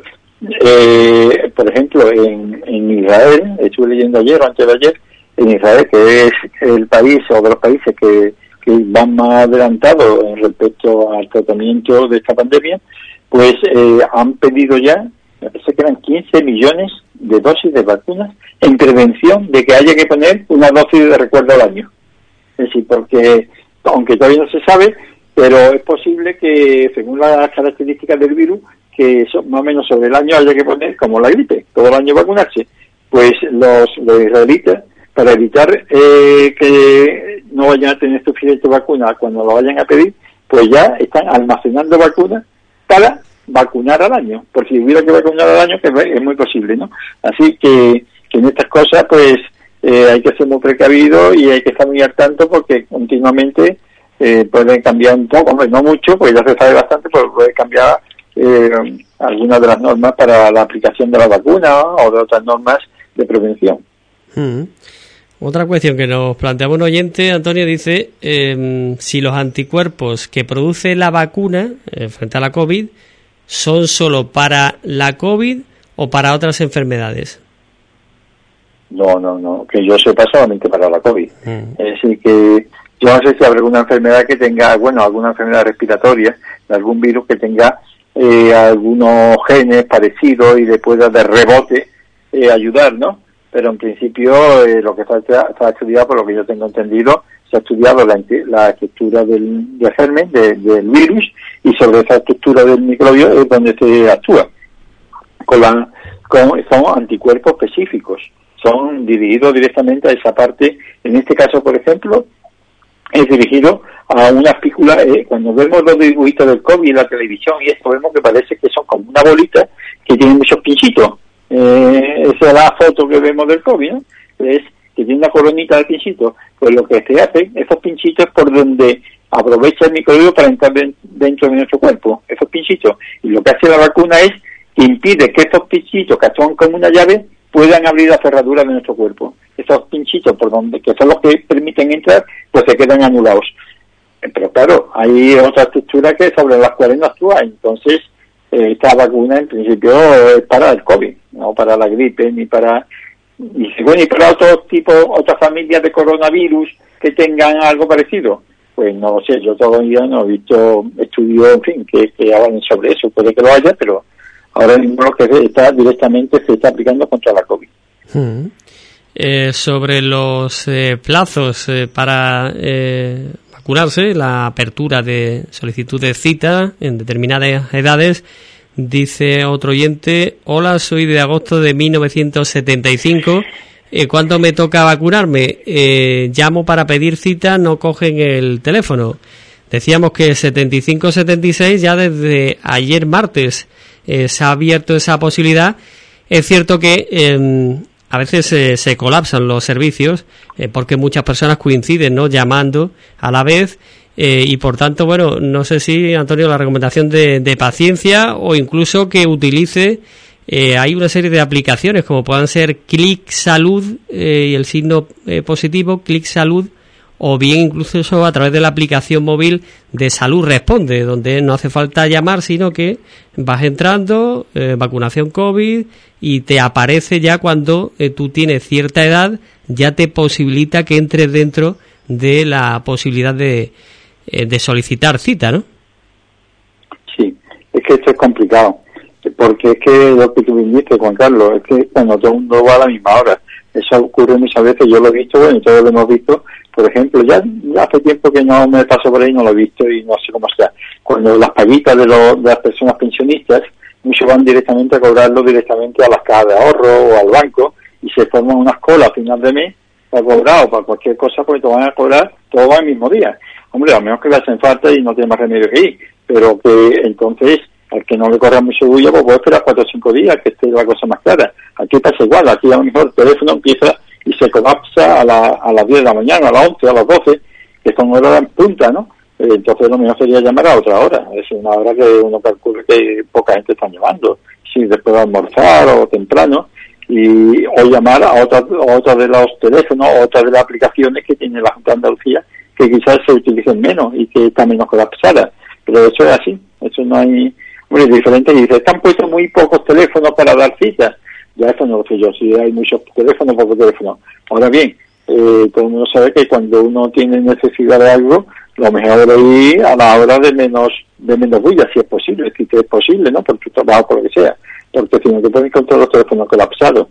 por ejemplo, en Israel, estuve leyendo ayer o antes de ayer, en Israel, que es el país o de los países que van más adelantados en respecto al tratamiento de esta pandemia, pues han pedido ya, me parece que eran 15 millones de dosis de vacunas en prevención de que haya que poner una dosis de recuerdo al año. Es decir, porque aunque todavía no se sabe, pero es posible que, según las características del virus, que más o menos sobre el año haya que poner, como la gripe, todo el año vacunarse. Pues los israelitas, para evitar que no vayan a tener suficiente vacuna cuando lo vayan a pedir, pues ya están almacenando vacunas para vacunar al año, por si hubiera que vacunar al año, que es muy posible, ¿no? Así que en estas cosas, pues hay que ser muy precavido y hay que estar muy al tanto, porque continuamente pueden cambiar un poco, hombre, no mucho, porque ya se sabe bastante, pero puede cambiar algunas de las normas para la aplicación de la vacuna o de otras normas de prevención. Otra cuestión que nos planteaba un oyente, Antonio, dice si los anticuerpos que produce la vacuna frente a la COVID son solo para la COVID o para otras enfermedades. No, que yo sepa solamente para la COVID. Es decir, que yo no sé si habrá alguna enfermedad que tenga, alguna enfermedad respiratoria, de algún virus que tenga algunos genes parecidos y le pueda de rebote ayudar, ¿no? Pero en principio lo que está estudiado, por lo que yo tengo entendido, se ha estudiado la estructura del germen, del virus, y sobre esa estructura del microbio es donde se actúa. Son anticuerpos específicos, son dirigidos directamente a esa parte. En este caso, por ejemplo, es dirigido a una espícula. Cuando vemos los dibujitos del COVID en la televisión y esto, vemos que parece que son como una bolita que tiene muchos pinchitos. Esa es la foto que vemos del COVID, ¿no? Es que tiene una coronita de pinchitos. Pues lo que se hace, esos pinchitos por donde aprovecha el microbio para entrar dentro de nuestro cuerpo, esos pinchitos. Y lo que hace la vacuna es que impide que estos pinchitos, que actúan como una llave, puedan abrir la cerradura de nuestro cuerpo. Esos pinchitos, por donde, que son los que permiten entrar, pues se quedan anulados. Pero claro, hay otra estructura que sobre las cuales no actúa. Entonces, esta vacuna en principio es para el COVID, no para la gripe, ni para otras familias de coronavirus que tengan algo parecido. Pues no lo sé, yo todavía no he visto estudios, en fin, que hablen sobre eso. Puede que lo haya, pero ahora mismo lo que se está aplicando contra la COVID. Sobre los plazos para vacunarse, la apertura de solicitud de cita en determinadas edades, dice otro oyente: hola, soy de agosto de 1975. ¿Cuándo me toca vacunarme? Llamo para pedir cita, no cogen el teléfono. Decíamos que 75-76 ya desde ayer martes se ha abierto esa posibilidad. Es cierto que a veces se colapsan los servicios porque muchas personas coinciden, ¿no?, llamando a la vez, y por tanto, bueno, no sé si, Antonio, la recomendación de paciencia, o incluso que utilice, hay una serie de aplicaciones como puedan ser Clic Salud y el signo positivo, Clic Salud, o bien incluso a través de la aplicación móvil de Salud Responde, donde no hace falta llamar, sino que vas entrando, vacunación COVID, y te aparece ya cuando tú tienes cierta edad, ya te posibilita que entres dentro de la posibilidad de solicitar cita, ¿no? Sí, es que esto es complicado, porque es que lo que tú dijiste, Juan Carlos, es que cuando todo el mundo va a la misma hora, eso ocurre muchas veces. Yo lo he visto, bueno, todos lo hemos visto. Por ejemplo, ya hace tiempo que no me paso por ahí, no lo he visto y no sé cómo está. Cuando las paguitas de las personas pensionistas, muchos van directamente a cobrarlo directamente a las cajas de ahorro o al banco, y se forman unas colas a final de mes para cobrar o para cualquier cosa, porque te van a cobrar, todo va el mismo día. Hombre, a menos que le hacen falta y no tiene más remedio que ir, pero que entonces, al que no le corra mucho bulla, pues puede esperar 4 o 5 días que esté la cosa más clara. Aquí pasa igual, aquí a lo mejor el teléfono empieza y se colapsa a las 10 de la mañana, a las 11, a las 12, que son horas en punta, ¿no? Entonces lo mejor sería llamar a otra hora. Es una hora que uno calcula que poca gente está llamando, si después de almorzar o temprano, o llamar a otra de los teléfonos, o otra de las aplicaciones que tiene la Junta de Andalucía, que quizás se utilicen menos y que está menos colapsada. Pero eso es así, eso no hay... Hombre, es diferente. Y dice, están puestos muy pocos teléfonos para dar citas. Ya eso no lo sé yo, si hay muchos teléfonos, pocos teléfonos. Ahora bien, todo el mundo sabe que cuando uno tiene necesidad de algo, lo mejor es ir a la hora de menos bulla, si es posible, ¿no? Por tu trabajo, por lo que sea. Porque si no te pueden encontrar los teléfonos colapsados.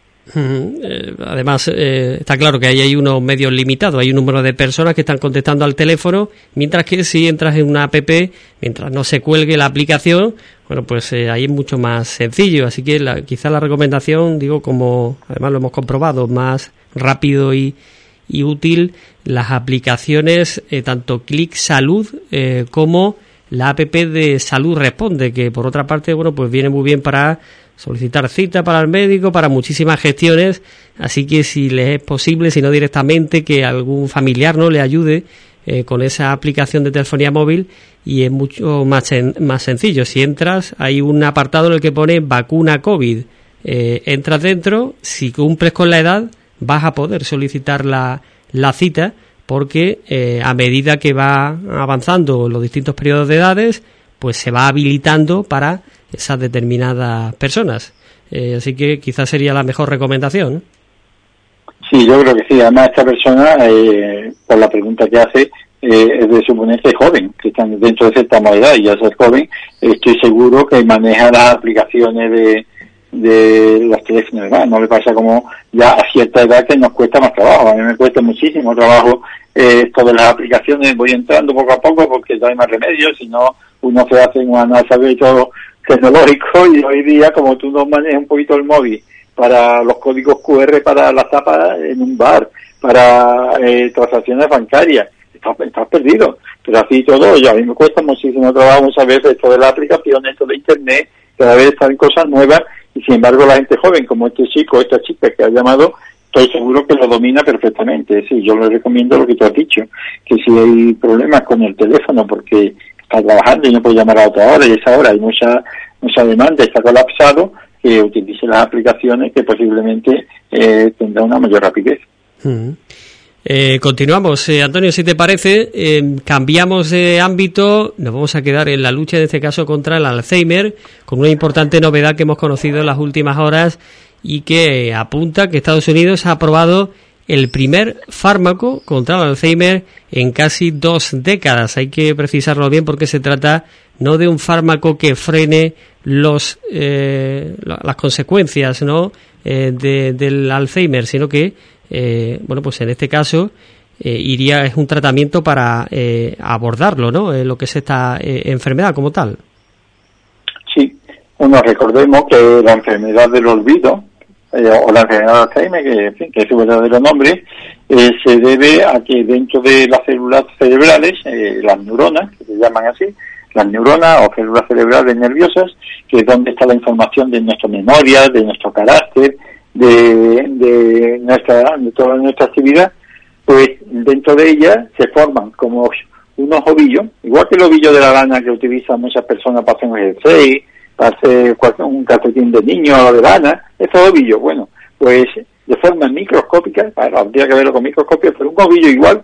Además, está claro que ahí hay unos medios limitados, hay un número de personas que están contestando al teléfono, mientras que si entras en una app, mientras no se cuelgue la aplicación, bueno, pues ahí es mucho más sencillo. Así que quizá la recomendación, digo, como además lo hemos comprobado, más rápido y útil, las aplicaciones, tanto Clic Salud como la app de Salud Responde, que por otra parte, bueno, pues viene muy bien para solicitar cita para el médico, para muchísimas gestiones. Así que si les es posible, si no directamente, que algún familiar no le ayude con esa aplicación de telefonía móvil, y es mucho más sencillo. Si entras, hay un apartado en el que pone vacuna COVID, entras dentro, si cumples con la edad vas a poder solicitar la cita, porque a medida que va avanzando los distintos periodos de edades, pues se va habilitando para esas determinadas personas. Así que quizás sería la mejor recomendación. Sí, yo creo que sí. Además, esta persona, por la pregunta que hace, es de suponerse joven, que están dentro de cierta edad, y al ser joven, estoy seguro que maneja las aplicaciones de los teléfonos, ¿verdad? No le pasa como ya a cierta edad que nos cuesta más trabajo. A mí me cuesta muchísimo trabajo todas las aplicaciones, voy entrando poco a poco porque no hay más remedio, si no uno se hace un analfabeto tecnológico, y hoy día, como tú no manejas un poquito el móvil para los códigos QR para las tapas en un bar, para transacciones bancarias, estás perdido. Pero así todo, a mí me cuesta muchísimo trabajo muchas veces esto de las aplicaciones, esto de internet, cada vez están cosas nuevas, y sin embargo la gente joven, como este chico, esta chica que ha llamado, estoy seguro que lo domina perfectamente. Sí, yo le recomiendo lo que tú has dicho, que si hay problemas con el teléfono porque está trabajando y no puede llamar a otra hora, y esa hora hay mucha demanda, está colapsado, que utilice las aplicaciones, que posiblemente tendrá una mayor rapidez. Continuamos, Antonio, si te parece, cambiamos de ámbito, nos vamos a quedar en la lucha, en este caso, contra el Alzheimer, con una importante novedad que hemos conocido en las últimas horas y que apunta que Estados Unidos ha aprobado el primer fármaco contra el Alzheimer en casi 2 décadas. Hay que precisarlo bien porque se trata no de un fármaco que frene las consecuencias, ¿no?, del Alzheimer, sino que pues en este caso es un tratamiento para abordarlo, ¿no?, lo que es esta enfermedad como tal. Sí, bueno, recordemos que la enfermedad del olvido o la enfermedad de Alzheimer, que es su verdadero nombre, se debe a que dentro de las células cerebrales, las neuronas, que se llaman así, las neuronas o células cerebrales nerviosas, que es donde está la información de nuestra memoria, de nuestro carácter, de toda nuestra actividad, pues dentro de ellas se forman como unos ovillos, igual que el ovillo de la lana que utilizan muchas personas para hacer un jersey, para hacer un calcetín de niño o de lana, esos ovillos, bueno, pues de forma microscópica, habría que verlo con microscopio, pero un ovillo igual,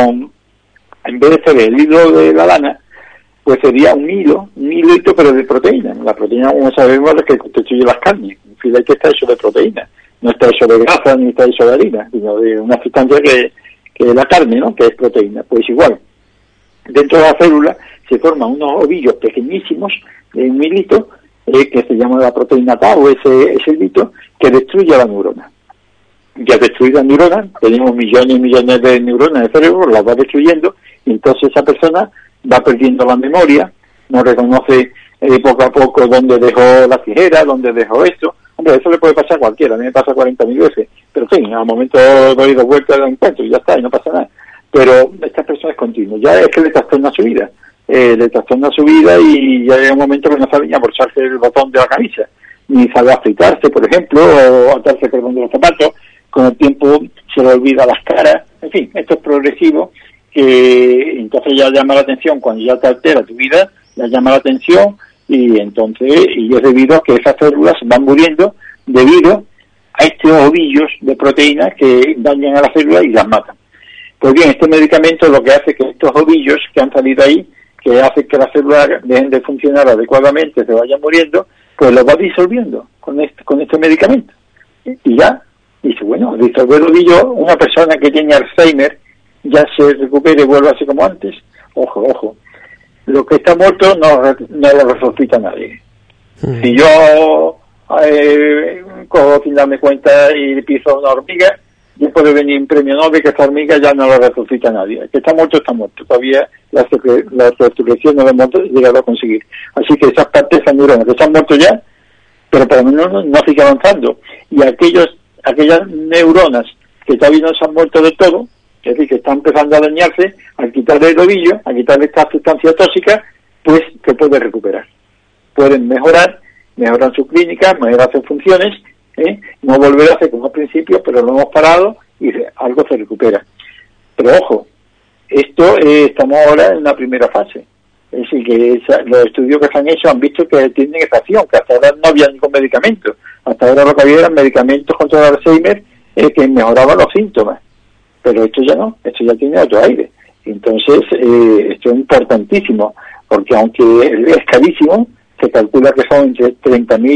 en vez de ser el hilo de la lana, pues sería un hilito pero de proteína. La proteína, como sabemos, es que constituye las carnes. Un filete está hecho de proteína, no está hecho de grasa ni está hecho de harina, sino de una sustancia que es la carne, ¿no?, que es proteína. Pues igual, dentro de la célula se forman unos ovillos pequeñísimos de un hilito, que se llama la proteína tau, ese hilito, que destruye la neurona. Ya destruida la neurona, tenemos millones y millones de neuronas en el cerebro, las va destruyendo, y entonces esa persona va perdiendo la memoria, no reconoce poco a poco dónde dejó la tijera, dónde dejó esto. Hombre, eso le puede pasar a cualquiera, a mí me pasa 40.000 veces, pero en fin, al momento doy 2 vueltas al encuentro y ya está, y no pasa nada. Pero esta persona es continua, ya es que le trastorna su vida, y ya llega un momento que no sabe ni abrocharse el botón de la camisa, ni sabe afeitarse, por ejemplo, o atarse por donde los zapatos, con el tiempo se le olvida las caras, en fin, esto es progresivo, que entonces ya llama la atención, cuando ya te altera tu vida, ya llama la atención, y es debido a que esas células van muriendo debido a estos ovillos de proteínas que dañan a las células y las matan. Pues bien, este medicamento lo que hace es que estos ovillos que han salido ahí, que hace que las células dejen de funcionar adecuadamente, se vayan muriendo, pues lo va disolviendo con este medicamento. Y ya, dice, bueno, disolver el ovillo, una persona que tiene Alzheimer ya se recupere y vuelve así como antes. Ojo, lo que está muerto no lo resucita nadie. Si yo cojo sin darme cuenta y piso una hormiga, ya puede venir un premio Nobel que esta hormiga ya no lo resucita nadie. El que está muerto, está muerto. Todavía la resurrección no lo hemos llegado a conseguir. Así que esas partes, esas neuronas que están muertos ya, pero por lo menos no sigue avanzando. Y aquellas neuronas que todavía no se han muerto del todo, es decir, que están empezando a dañarse, al quitarle el ovillo, al quitarle esta sustancia tóxica, pues se puede recuperar. Pueden mejorar su clínica, mejorar sus funciones, no volver a hacer como al principio, pero lo hemos parado y algo se recupera. Pero ojo, estamos ahora en una primera fase. Es decir, que los estudios que se han hecho han visto que tienen efección, que hasta ahora no había ningún medicamento. Hasta ahora lo que había eran medicamentos contra el Alzheimer que mejoraban los síntomas. Pero esto ya no, esto ya tiene otro aire. Entonces, esto es importantísimo, porque aunque es carísimo, se calcula que son entre 30.000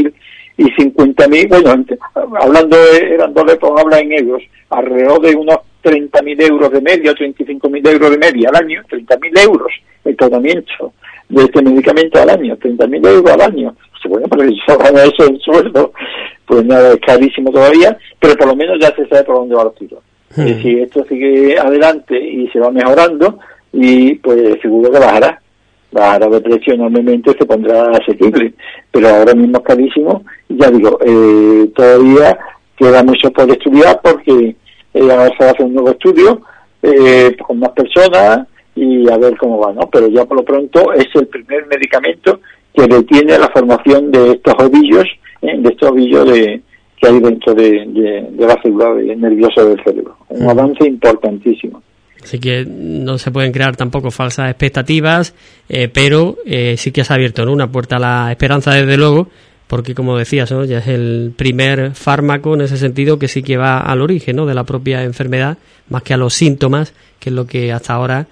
y 50.000, bueno, hablando, eran dólares, pues habla en euros, alrededor de unos 30.000 euros de media, 35.000 euros de media al año, 30.000 euros el tratamiento de este medicamento al año, 30.000 euros al año. Bueno, pero si se gana eso en sueldo, pues nada, es carísimo todavía, pero por lo menos ya se sabe por dónde va los tiros. Si esto sigue adelante y se va mejorando, y pues seguro que bajará de precio, enormemente, se pondrá asequible, pero ahora mismo es carísimo, y ya digo, todavía queda mucho por estudiar, porque ahora se va a hacer un nuevo estudio con más personas y a ver cómo va, ¿no? Pero ya por lo pronto es el primer medicamento que detiene la formación de estos ovillos, que hay dentro de la célula nerviosa del cerebro. Un avance importantísimo. Así que no se pueden crear tampoco falsas expectativas, pero sí que se ha abierto, ¿no?, una puerta a la esperanza, desde luego, porque, como decías, ¿no?, ya es el primer fármaco en ese sentido que sí que va al origen, ¿no?, de la propia enfermedad, más que a los síntomas, que es lo que hasta ahora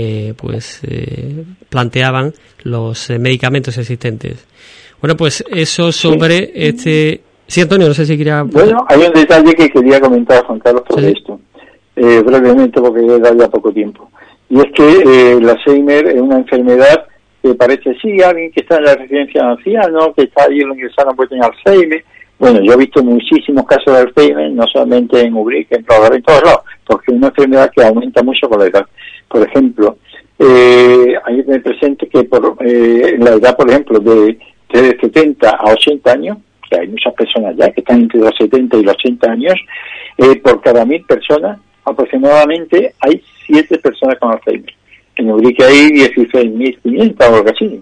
planteaban los medicamentos existentes. Bueno, pues eso sobre este... Sí, Antonio, no sé si quería... Bueno, hay un detalle que quería comentar, Juan Carlos, sobre esto, brevemente, porque da ya poco tiempo. Y es que el Alzheimer es una enfermedad que parece, sí, alguien que está en la residencia de ancianos, que está ahí, lo ingresaron, puede tener Alzheimer. Bueno, yo he visto muchísimos casos de Alzheimer, no solamente en Ubrique, en todos lados, porque es una enfermedad que aumenta mucho con la edad. Por ejemplo, hay que tener presente que por la edad, por ejemplo, de 70 a 80 años, que hay muchas personas ya que están entre los 70 y los 80 años, por cada 1.000 personas, aproximadamente hay 7 personas con Alzheimer. En Ubrique hay 16.500 o algo así,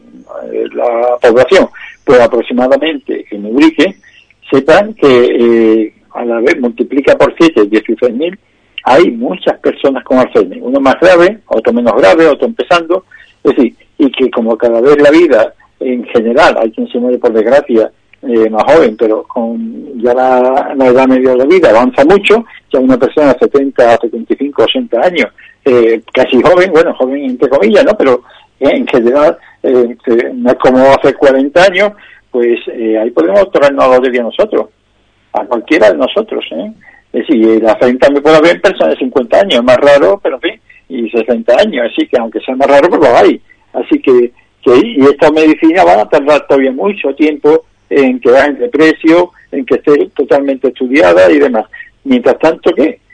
la población. Pues aproximadamente en Ubrique, sepan que a la vez multiplica por 7, 16.000, hay muchas personas con Alzheimer, uno más grave, otro menos grave, otro empezando, es decir, y que como cada vez la vida en general, hay quien se muere por desgracia más joven, pero con ya la edad media de la vida avanza mucho, ya una persona de 70, 75, 80 años, casi joven, bueno, joven entre comillas, ¿no?, pero en general no es como hace 40 años, pues ahí podemos tornarnos a los de nosotros, a cualquiera de nosotros, Es decir, la 30 me puede haber personas de 50 años, es más raro, pero en fin, y 60 años, así que aunque sea más raro, pues lo hay. Así que y esta medicina van a tardar todavía mucho tiempo en que bajen de precio, en que esté totalmente estudiada y demás. Mientras tanto,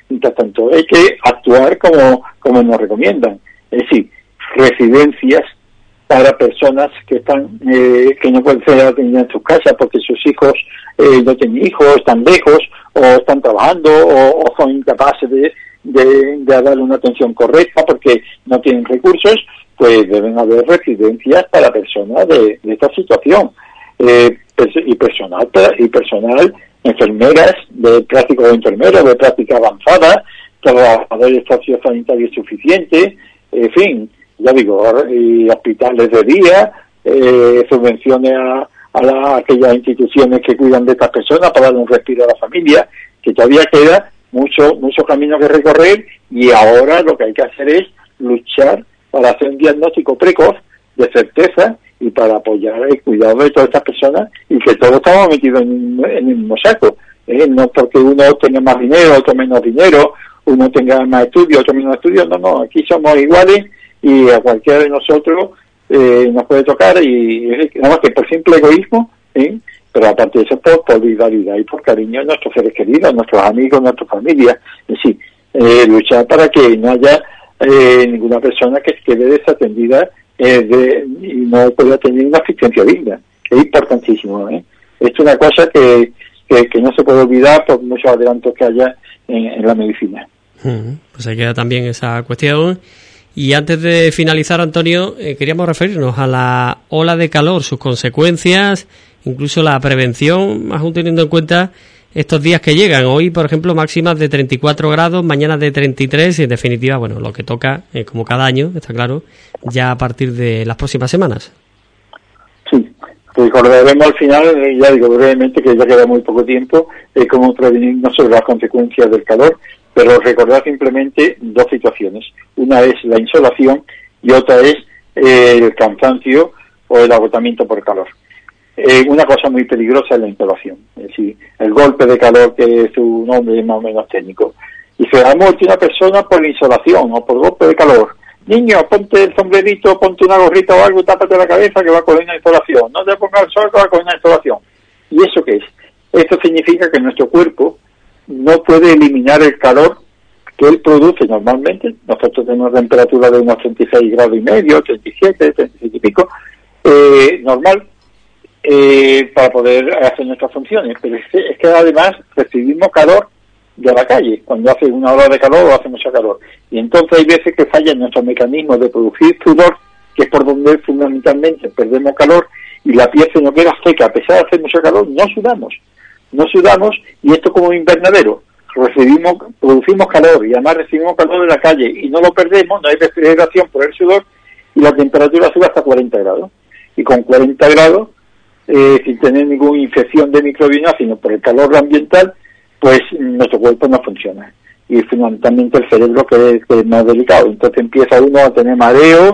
hay que actuar como nos recomiendan. Es decir, residencias para personas que están que no pueden ser atendidas en sus casas porque sus hijos no tienen hijos, están lejos, o están trabajando, o son incapaces de darle una atención correcta porque no tienen recursos, pues deben haber residencias para personas de esta situación. Y personal, enfermeras, de práctica o enfermeros, de práctica avanzada, trabajadores sociosanitarios suficientes, en fin, ya digo, y hospitales de día, subvenciones a aquellas instituciones que cuidan de estas personas para darle un respiro a la familia, que todavía queda mucho camino que recorrer, y ahora lo que hay que hacer es luchar para hacer un diagnóstico precoz de certeza y para apoyar el cuidado de todas estas personas, y que todos estamos metidos en el mismo saco, no porque uno tenga más dinero, otro menos dinero, uno tenga más estudios, otro menos estudios, no, aquí somos iguales y a cualquiera de nosotros nos puede tocar, y nada más que por simple egoísmo, pero aparte de eso por solidaridad y por cariño a nuestros seres queridos, a nuestros amigos, a nuestra familia, es decir, luchar para que no haya ninguna persona que quede desatendida y no pueda tener una asistencia digna, que es importantísimo. Es una cosa que no se puede olvidar por muchos adelantos que haya en la medicina. Pues ahí queda también esa cuestión. Y antes de finalizar, Antonio, queríamos referirnos a la ola de calor, sus consecuencias, incluso la prevención, aún teniendo en cuenta estos días que llegan. Hoy, por ejemplo, máximas de 34 grados, mañana de 33, y en definitiva, bueno, lo que toca, como cada año, está claro, ya a partir de las próximas semanas. Sí, recordaremos al final, ya digo brevemente que ya queda muy poco tiempo, cómo prevenirnos sobre las consecuencias del calor, pero recordar simplemente dos situaciones. Una es la insolación y otra es el cansancio o el agotamiento por calor. una cosa muy peligrosa es la insolación. Es decir, el golpe de calor, que es un nombre más o menos técnico. Y se ha muerto una persona por la insolación o por golpe de calor. Niño, ponte el sombrerito, ponte una gorrita o algo, tápate la cabeza que va a coger una insolación. No te pongas el sol que va a coger una insolación. ¿Y eso qué es? Esto significa que nuestro cuerpo no puede eliminar el calor que él produce normalmente. Nosotros tenemos una temperatura de unos 36 grados y medio, 37, 37 y pico, normal, para poder hacer nuestras funciones. Pero es que además recibimos calor de la calle. Cuando hace una hora de calor o hace mucho calor. Y entonces hay veces que fallan nuestros mecanismos de producir sudor, que es por donde fundamentalmente perdemos calor, y la piel se nos queda seca. A pesar de hacer mucho calor, no sudamos, y esto como invernadero. Producimos calor, y además recibimos calor de la calle, y no lo perdemos, no hay refrigeración por el sudor, y la temperatura sube hasta 40 grados. Y con 40 grados, sin tener ninguna infección de microbios, sino por el calor ambiental, pues nuestro cuerpo no funciona. Y fundamentalmente el cerebro, que es más delicado. Entonces empieza uno a tener mareo,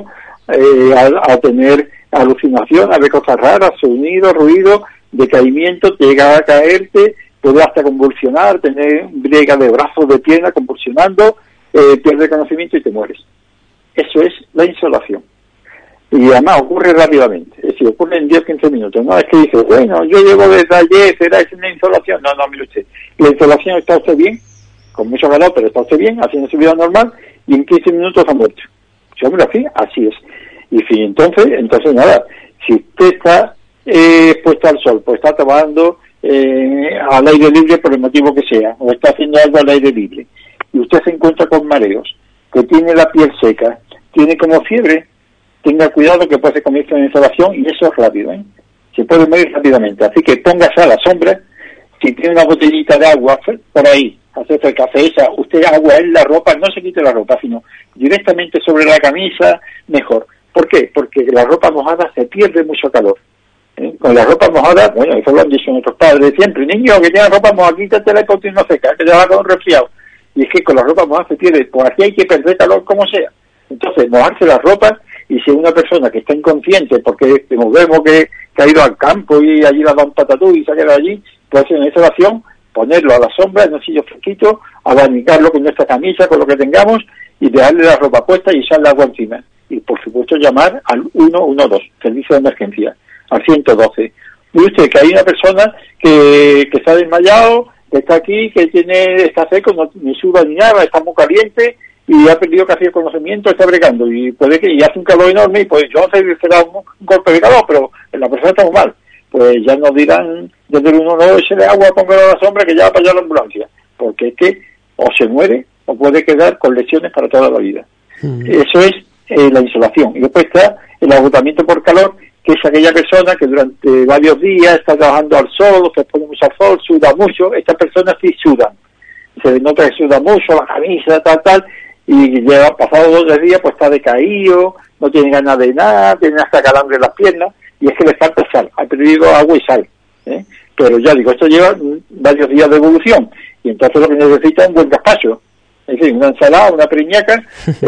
a tener alucinación, a ver cosas raras, sonidos, ruido, decaimiento, te llega a caerte, puede hasta convulsionar, tener briega de brazos, de pierna, convulsionando, pierde conocimiento y te mueres. Eso es la insolación. Y además ocurre rápidamente, es decir, ocurre en 10-15 minutos. No es que dice, bueno, yo llevo desde ayer, será una insolación. No, mire usted, la insolación está usted bien, con mucho calor, pero está usted bien, haciendo su vida normal, y en 15 minutos ha muerto. Si hombre, así es. Y fin, entonces nada, si usted está expuesto al sol, pues está tomando al aire libre por el motivo que sea, o está haciendo algo al aire libre, y usted se encuentra con mareos, que tiene la piel seca, tiene como fiebre, tenga cuidado que puede ser comienzo de insolación, y eso es rápido, se puede morir rápidamente. Así que póngase a la sombra. Si tiene una botellita de agua por ahí, hacerse el café, usted agua en la ropa, no se quite la ropa, sino directamente sobre la camisa, mejor. ¿Por qué? Porque la ropa mojada se pierde mucho calor. Con la ropa mojada, bueno, eso lo han dicho nuestros padres siempre, niño que tiene ropa mojada, quítatela y ponte una seca, que te va con un resfriado. Y es que con la ropa mojada se pierde, por aquí hay que perder calor como sea. Entonces, mojarse la ropa. Y si una persona que está inconsciente porque nos vemos que ha ido al campo y allí la dan patatú y se ha quedado allí, pues en esa ocasión ponerlo a la sombra en un sitio fresquito, abanicarlo con nuestra camisa, con lo que tengamos, y dejarle la ropa puesta y echarle agua encima. Y por supuesto llamar al 112, servicio de emergencia, al 112. Y usted que hay una persona que está desmayado, que está aquí, que está seco, no, ni suda ni nada, está muy caliente, y ha perdido casi el conocimiento, está bregando, y puede que hace un calor enorme, y pues yo no sé si será un golpe de calor, pero la persona está muy mal. Pues ya nos dirán, desde el 112, échale agua, póngalo a la sombra, que ya va para allá la ambulancia. Porque es que o se muere, o puede quedar con lesiones para toda la vida. Eso es la insolación. Y después está el agotamiento por calor, que es aquella persona que durante varios días está trabajando al sol, se pone mucho al sol, suda mucho. Estas personas sí sudan. Se nota que suda mucho, la camisa, tal, y lleva pasado 2 o 3 días, pues está decaído, no tiene ganas de nada, tiene hasta calambre en las piernas, y es que le falta sal, ha perdido agua y sal. Pero ya digo, esto lleva varios días de evolución, y entonces lo que necesita es un buen gazpacho, es decir, una ensalada, una periñaca,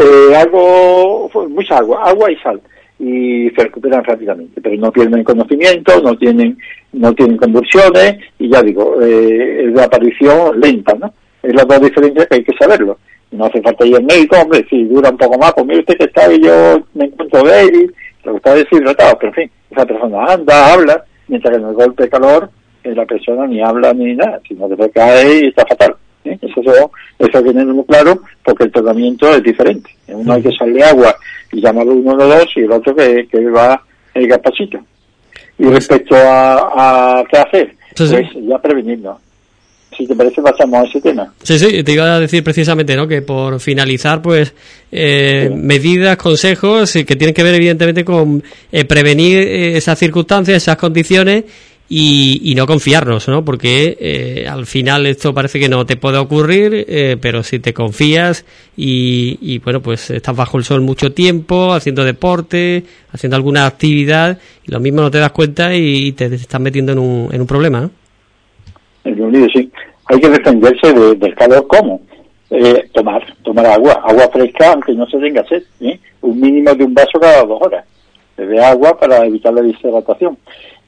mucha agua y sal, y se recuperan rápidamente, pero no pierden conocimiento, no tienen convulsiones, y ya digo, es de aparición lenta, ¿no? Es las dos diferencias que hay que saberlo. No hace falta ir al médico, hombre, si dura un poco más, pues mire usted que está y yo me encuentro débil, lo que está deshidratado, pero en fin, esa persona anda, habla, mientras que en el golpe de calor, la persona ni habla ni nada, sino que se cae y está fatal. Eso hay que tenerlo muy claro, porque el tratamiento es diferente. Uno hay que echarle agua y llamarlo 112, y el otro que va el gazpachito. Y respecto a qué hacer, pues ya prevenirnos. Si te parece, pasamos a ese tema. Sí, te iba a decir precisamente, ¿no?, que por finalizar, pues, medidas, consejos que tienen que ver evidentemente con prevenir esas circunstancias, esas condiciones, y no confiarnos, ¿no?, porque al final esto parece que no te puede ocurrir, pero si te confías y bueno, pues estás bajo el sol mucho tiempo, haciendo deporte, haciendo alguna actividad, y lo mismo no te das cuenta y te estás metiendo en un problema, ¿no? Sí. Hay que defenderse del calor. ¿Cómo? Tomar agua fresca, aunque no se tenga sed, un mínimo de un vaso cada 2 horas de agua para evitar la deshidratación.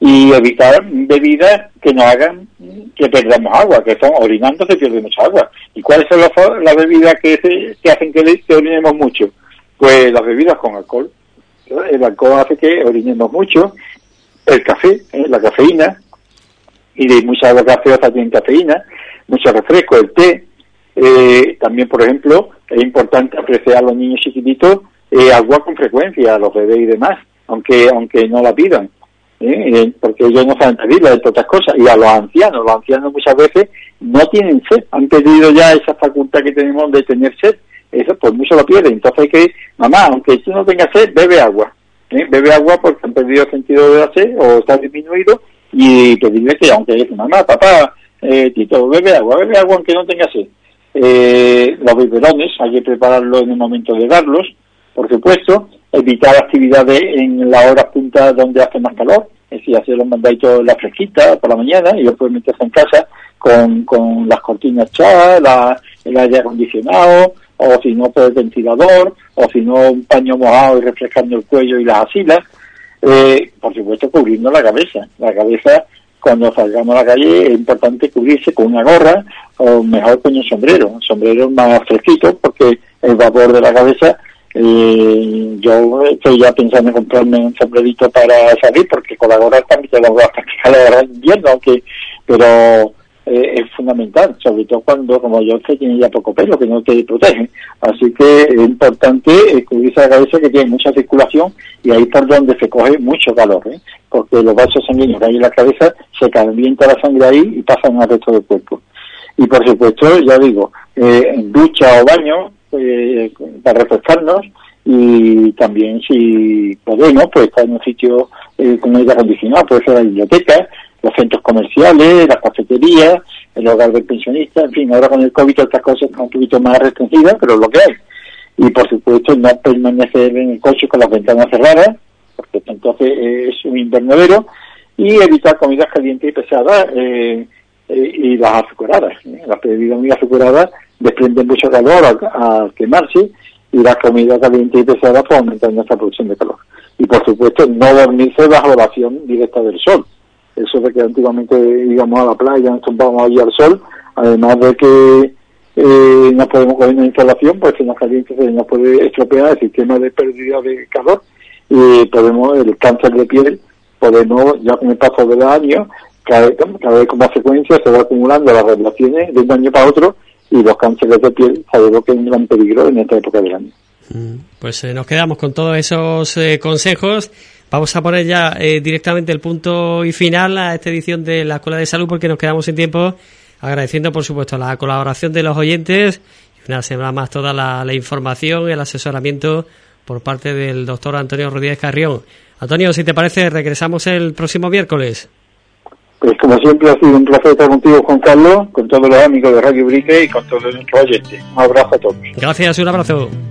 y evitar bebidas que nos hagan que perdamos agua, que son orinando se pierde mucha agua. ¿Y cuáles son las bebidas que hacen que orinemos mucho? Pues las bebidas con alcohol. El alcohol hace que orinemos mucho, el café, la cafeína, y de mucha agua gaseosa tiene cafeína, mucho refresco, el té. También, por ejemplo, es importante apreciar a los niños chiquititos agua con frecuencia, a los bebés y demás, aunque no la pidan, porque ellos no saben pedirla, entre otras cosas. Y a los ancianos muchas veces no tienen sed, han perdido ya esa facultad que tenemos de tener sed, eso pues mucho lo pierden. Entonces hay que, mamá, aunque tú no tengas sed, bebe agua, bebe agua porque han perdido el sentido de la sed o está disminuido, y pedirle que aunque mamá, papá, Tito, bebe agua aunque no tengas sed. Los biberones hay que prepararlos en el momento de darlos, por supuesto. Evitar actividades en las horas puntas donde hace más calor, es decir, hacer los mandaditos en la fresquita por la mañana y después meterse en casa con las cortinas echadas, el aire acondicionado, o si no, pues el ventilador, o si no, un paño mojado y refrescando el cuello y las axilas. Por supuesto, cubriendo la cabeza. La cabeza, cuando salgamos a la calle, es importante cubrirse con una gorra, o mejor con un sombrero más fresquito, porque el vapor de la cabeza, yo estoy ya pensando en comprarme un sombrerito para salir, porque con la gorra también te lo voy a sacar invierno, pero es fundamental, sobre todo cuando, como yo, se tiene ya poco pelo, que no te protege. Así que es importante cubrirse la cabeza, que tiene mucha circulación, y ahí por donde se coge mucho calor, porque los vasos sanguíneos que hay en la cabeza se calienta la sangre ahí y pasan al resto del cuerpo. Y por supuesto, ya digo, en ducha o baño, para refrescarnos, y también, si podemos, pues estar en un sitio con aire acondicionado, puede ser la biblioteca, los centros comerciales, las cafeterías, el hogar del pensionista, en fin, ahora con el COVID estas cosas están un poquito más restringidas, pero es lo que hay. Y por supuesto no permanecer en el coche con las ventanas cerradas, porque entonces es un invernadero, y evitar comidas calientes y pesadas, y las azucaradas. Las bebidas muy azucaradas desprenden mucho calor al quemarse, y las comidas calientes y pesadas pues aumentan nuestra producción de calor. Y por supuesto no dormirse bajo la acción directa del sol. Eso de que antiguamente íbamos a la playa, nos tomábamos allí al sol, además de que no podemos coger una instalación, pues si nos caliente se nos puede estropear el sistema de pérdida de calor, y el cáncer de piel, ya con el paso de los años, cada vez con más frecuencia se va acumulando las radiaciones de un año para otro, y los cánceres de piel sabemos que es un gran peligro en esta época del año. Pues nos quedamos con todos esos consejos. Vamos a poner ya directamente el punto y final a esta edición de la Escuela de Salud, porque nos quedamos sin tiempo, agradeciendo por supuesto la colaboración de los oyentes y una semana más toda la información, el asesoramiento por parte del doctor Antonio Rodríguez Carrión. Antonio, si te parece, regresamos el próximo miércoles. Pues como siempre ha sido un placer estar contigo, Juan Carlos, con todos los amigos de Radio Brique y con todos nuestros oyentes. Un abrazo a todos. Gracias, un abrazo.